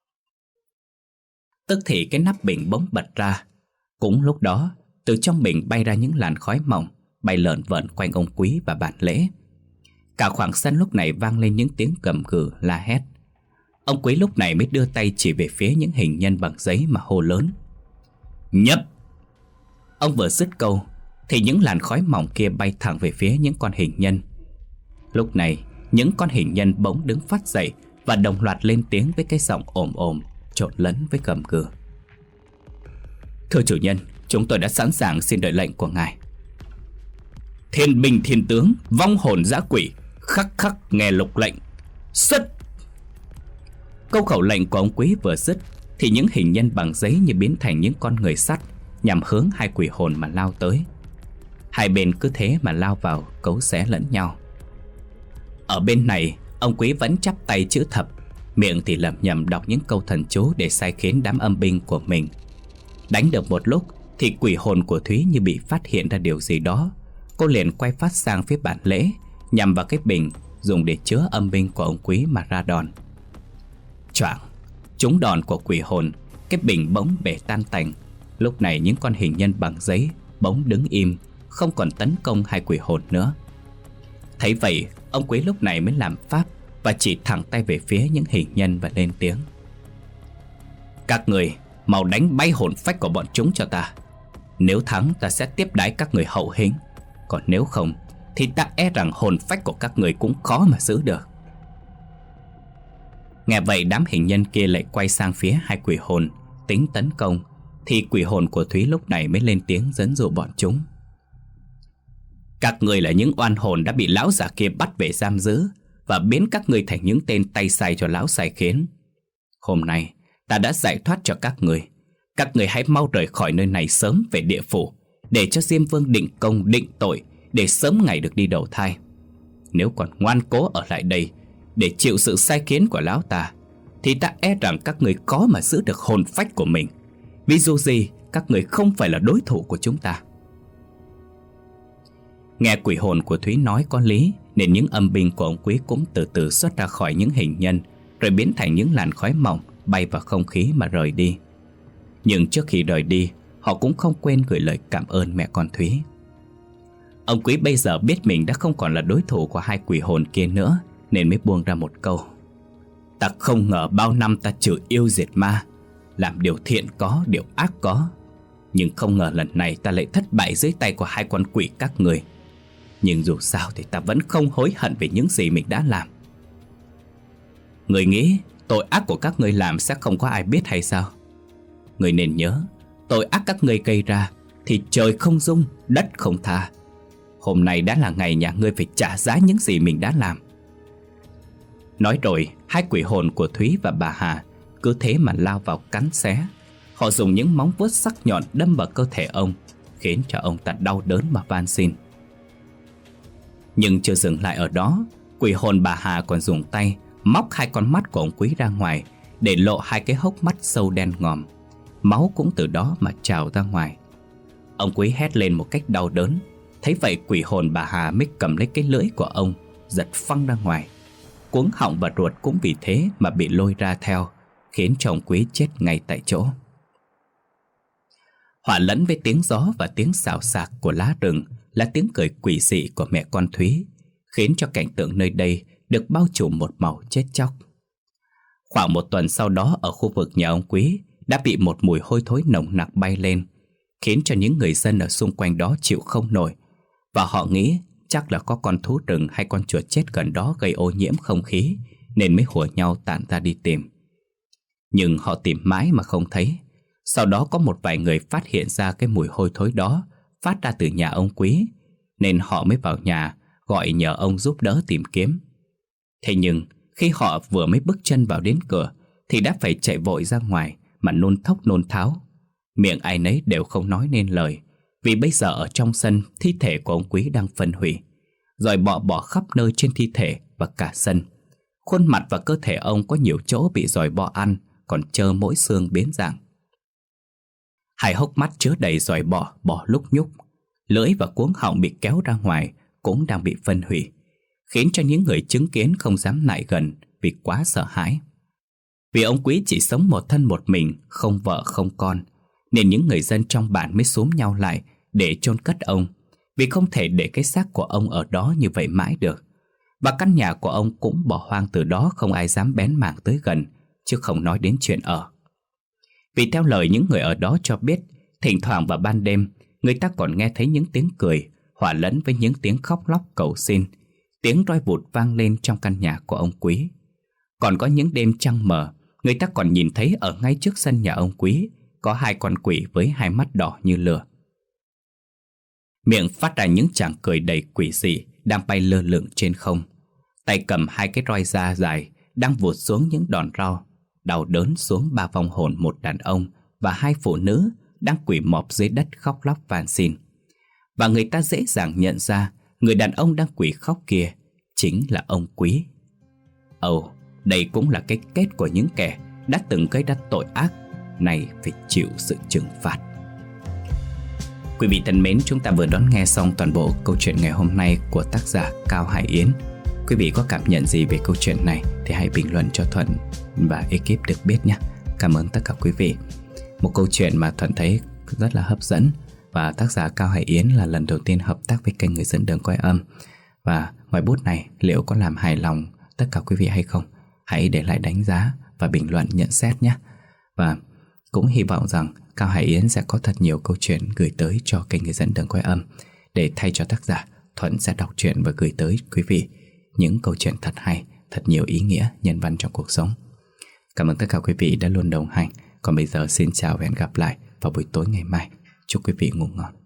Tức thì cái nắp bình bỗng bật ra. Cũng lúc đó, từ trong bình bay ra những làn khói mỏng, bay lởn vởn quanh ông Quý và bàn lễ. Cả khoảng sân lúc này vang lên những tiếng gầm gừ la hét. Ông Quý lúc này mới đưa tay chỉ về phía những hình nhân bằng giấy mà hô lớn: "Nhấp!" Ông vừa dứt câu thì những làn khói mỏng kia bay thẳng về phía những con hình nhân. Lúc này, những con hình nhân bỗng đứng phát dậy và đồng loạt lên tiếng với cái giọng ồm ồm trộn lẫn với gầm gừ: "Thưa chủ nhân, chúng tôi đã sẵn sàng xin đợi lệnh của ngài." "Thiên binh thiên tướng, vong hồn dã quỷ, khắc khắc nghe lục lệnh, xuất!" Câu khẩu lệnh của ông Quý vừa dứt thì những hình nhân bằng giấy như biến thành những con người sắt, nhằm hướng hai quỷ hồn mà lao tới. Hai bên cứ thế mà lao vào cấu xé lẫn nhau. Ở bên này, ông Quý vẫn chắp tay chữ thập, miệng thì lẩm nhẩm đọc những câu thần chú để sai khiến đám âm binh của mình. Đánh được một lúc thì quỷ hồn của Thúy như bị phát hiện ra điều gì đó. Cô liền quay phát sang phía bàn lễ, nhằm vào cái bình dùng để chứa âm binh của ông Quý mà ra đòn. Choảng! Trúng đòn của quỷ hồn, cái bình bỗng bể tan tành. Lúc này những con hình nhân bằng giấy bỗng đứng im, không còn tấn công hai quỷ hồn nữa. Thấy vậy, ông Quý lúc này mới làm pháp và chỉ thẳng tay về phía những hình nhân và lên tiếng: "Các người mau đánh bay hồn phách của bọn chúng cho ta. Nếu thắng ta sẽ tiếp đãi các người hậu hĩnh, còn nếu không thì ta e rằng hồn phách của các người cũng khó mà giữ được." Nghe vậy, đám hình nhân kia lại quay sang phía hai quỷ hồn tính tấn công, thì quỷ hồn của Thúy lúc này mới lên tiếng dẫn dụ bọn chúng: "Các người là những oan hồn đã bị lão già kia bắt về giam giữ và biến các người thành những tên tay sai cho lão sai khiến. Hôm nay ta đã giải thoát cho các người. Các người hãy mau rời khỏi nơi này sớm về địa phủ, để cho Diêm Vương định công định tội, để sớm ngày được đi đầu thai. Nếu còn ngoan cố ở lại đây để chịu sự sai khiến của lão ta, thì ta e rằng các người khó mà giữ được hồn phách của mình. Vì dù gì, các người không phải là đối thủ của chúng ta." Nghe quỷ hồn của Thúy nói có lý, nên những âm binh của ông Quý cũng từ từ xuất ra khỏi những hình nhân, rồi biến thành những làn khói mỏng bay vào không khí mà rời đi. Nhưng trước khi rời đi, họ cũng không quên gửi lời cảm ơn mẹ con Thúy. Ông Quý bây giờ biết mình đã không còn là đối thủ của hai quỷ hồn kia nữa, nên mới buông ra một câu: "Ta không ngờ bao năm ta trừ yêu diệt ma, làm điều thiện có, điều ác có. Nhưng không ngờ lần này ta lại thất bại dưới tay của hai con quỷ các người. Nhưng dù sao thì ta vẫn không hối hận về những gì mình đã làm." Người nghĩ tội ác của các người làm sẽ không có ai biết hay sao? Người nên nhớ, tội ác các người gây ra thì trời không dung, đất không tha. Hôm nay đã là ngày nhà ngươi phải trả giá những gì mình đã làm. Nói rồi, hai quỷ hồn của Thúy và bà Hà cứ thế mà lao vào cắn xé. Họ dùng những móng vuốt sắc nhọn đâm vào cơ thể ông, khiến cho ông ta đau đớn mà van xin. Nhưng chưa dừng lại ở đó, quỷ hồn bà Hà còn dùng tay móc hai con mắt của ông Quý ra ngoài, để lộ hai cái hốc mắt sâu đen ngòm. Máu cũng từ đó mà trào ra ngoài. Ông Quý hét lên một cách đau đớn. Thấy vậy, quỷ hồn bà Hà mới cầm lấy cái lưỡi của ông, giật phăng ra ngoài. Cuống họng và ruột cũng vì thế mà bị lôi ra theo, khiến cho ông Quý chết ngay tại chỗ. Hòa lẫn với tiếng gió và tiếng xào xạc của lá rừng là tiếng cười quỷ dị của mẹ con Thúy, khiến cho cảnh tượng nơi đây được bao trùm một màu chết chóc. Khoảng một tuần sau đó, ở khu vực nhà ông Quý đã bị một mùi hôi thối nồng nặc bay lên, khiến cho những người dân ở xung quanh đó chịu không nổi, và họ nghĩ chắc là có con thú rừng hay con chuột chết gần đó gây ô nhiễm không khí, nên mới hùa nhau tản ra đi tìm. Nhưng họ tìm mãi mà không thấy. Sau đó có một vài người phát hiện ra cái mùi hôi thối đó phát ra từ nhà ông Quý, nên họ mới vào nhà gọi nhờ ông giúp đỡ tìm kiếm. Thế nhưng khi họ vừa mới bước chân vào đến cửa thì đã phải chạy vội ra ngoài mà nôn thốc nôn tháo. Miệng ai nấy đều không nói nên lời, vì bây giờ ở trong sân, thi thể của ông Quý đang phân hủy, rồi bỏ khắp nơi trên thi thể và cả sân. Khuôn mặt và cơ thể ông có nhiều chỗ bị giòi bọ ăn, còn trơ mỗi xương biến dạng. Hai hốc mắt chứa đầy giòi bọ lúc nhúc, lưỡi và cuống họng bị kéo ra ngoài cũng đang bị phân hủy, khiến cho những người chứng kiến không dám lại gần vì quá sợ hãi. Vì ông Quý chỉ sống một thân một mình, không vợ không con, nên những người dân trong bản mới xúm nhau lại để chôn cất ông, vì không thể để cái xác của ông ở đó như vậy mãi được. Và căn nhà của ông cũng bỏ hoang từ đó, không ai dám bén mảng tới gần, chứ không nói đến chuyện ở. Vì theo lời những người ở đó cho biết, thỉnh thoảng vào ban đêm, người ta còn nghe thấy những tiếng cười hòa lẫn với những tiếng khóc lóc cầu xin. Tiếng roi vụt vang lên trong căn nhà của ông Quý. Còn có những đêm trăng mờ, người ta còn nhìn thấy ở ngay trước sân nhà ông Quý có hai con quỷ với hai mắt đỏ như lửa. Miệng phát ra những tràng cười đầy quỷ dị, đang bay lơ lửng trên không. Tay cầm hai cái roi da dài, đang vụt xuống những đòn rau đau đớn xuống ba vong hồn một đàn ông và hai phụ nữ đang quỳ mọp dưới đất khóc lóc van xin. Và người ta dễ dàng nhận ra người đàn ông đang quỳ khóc kia chính là ông Quý. Đây cũng là cái kết của những kẻ đã từng gây ra tội ác, này phải chịu sự trừng phạt. Quý vị thân mến, chúng ta vừa đón nghe xong toàn bộ câu chuyện ngày hôm nay của tác giả Cao Hải Yến. Quý vị có cảm nhận gì về câu chuyện này thì hãy bình luận cho Thuận và ekip được biết nhé. Cảm ơn tất cả quý vị. Một câu chuyện mà Thuận thấy rất là hấp dẫn, và tác giả Cao Hải Yến là lần đầu tiên hợp tác với kênh Người Dẫn Đường Quay Âm. Và ngoài bút này, liệu có làm hài lòng tất cả quý vị hay không? Hãy để lại đánh giá và bình luận nhận xét nhé. Và cũng hy vọng rằng Cao Hải Yến sẽ có thật nhiều câu chuyện gửi tới cho kênh Người Dẫn Đường Quay Âm. Để thay cho tác giả, Thuận sẽ đọc truyện và gửi tới quý vị những câu chuyện thật hay, thật nhiều ý nghĩa, nhân văn trong cuộc sống. Cảm ơn tất cả quý vị đã luôn đồng hành. Còn bây giờ xin chào và hẹn gặp lại vào buổi tối ngày mai. Chúc quý vị ngủ ngon.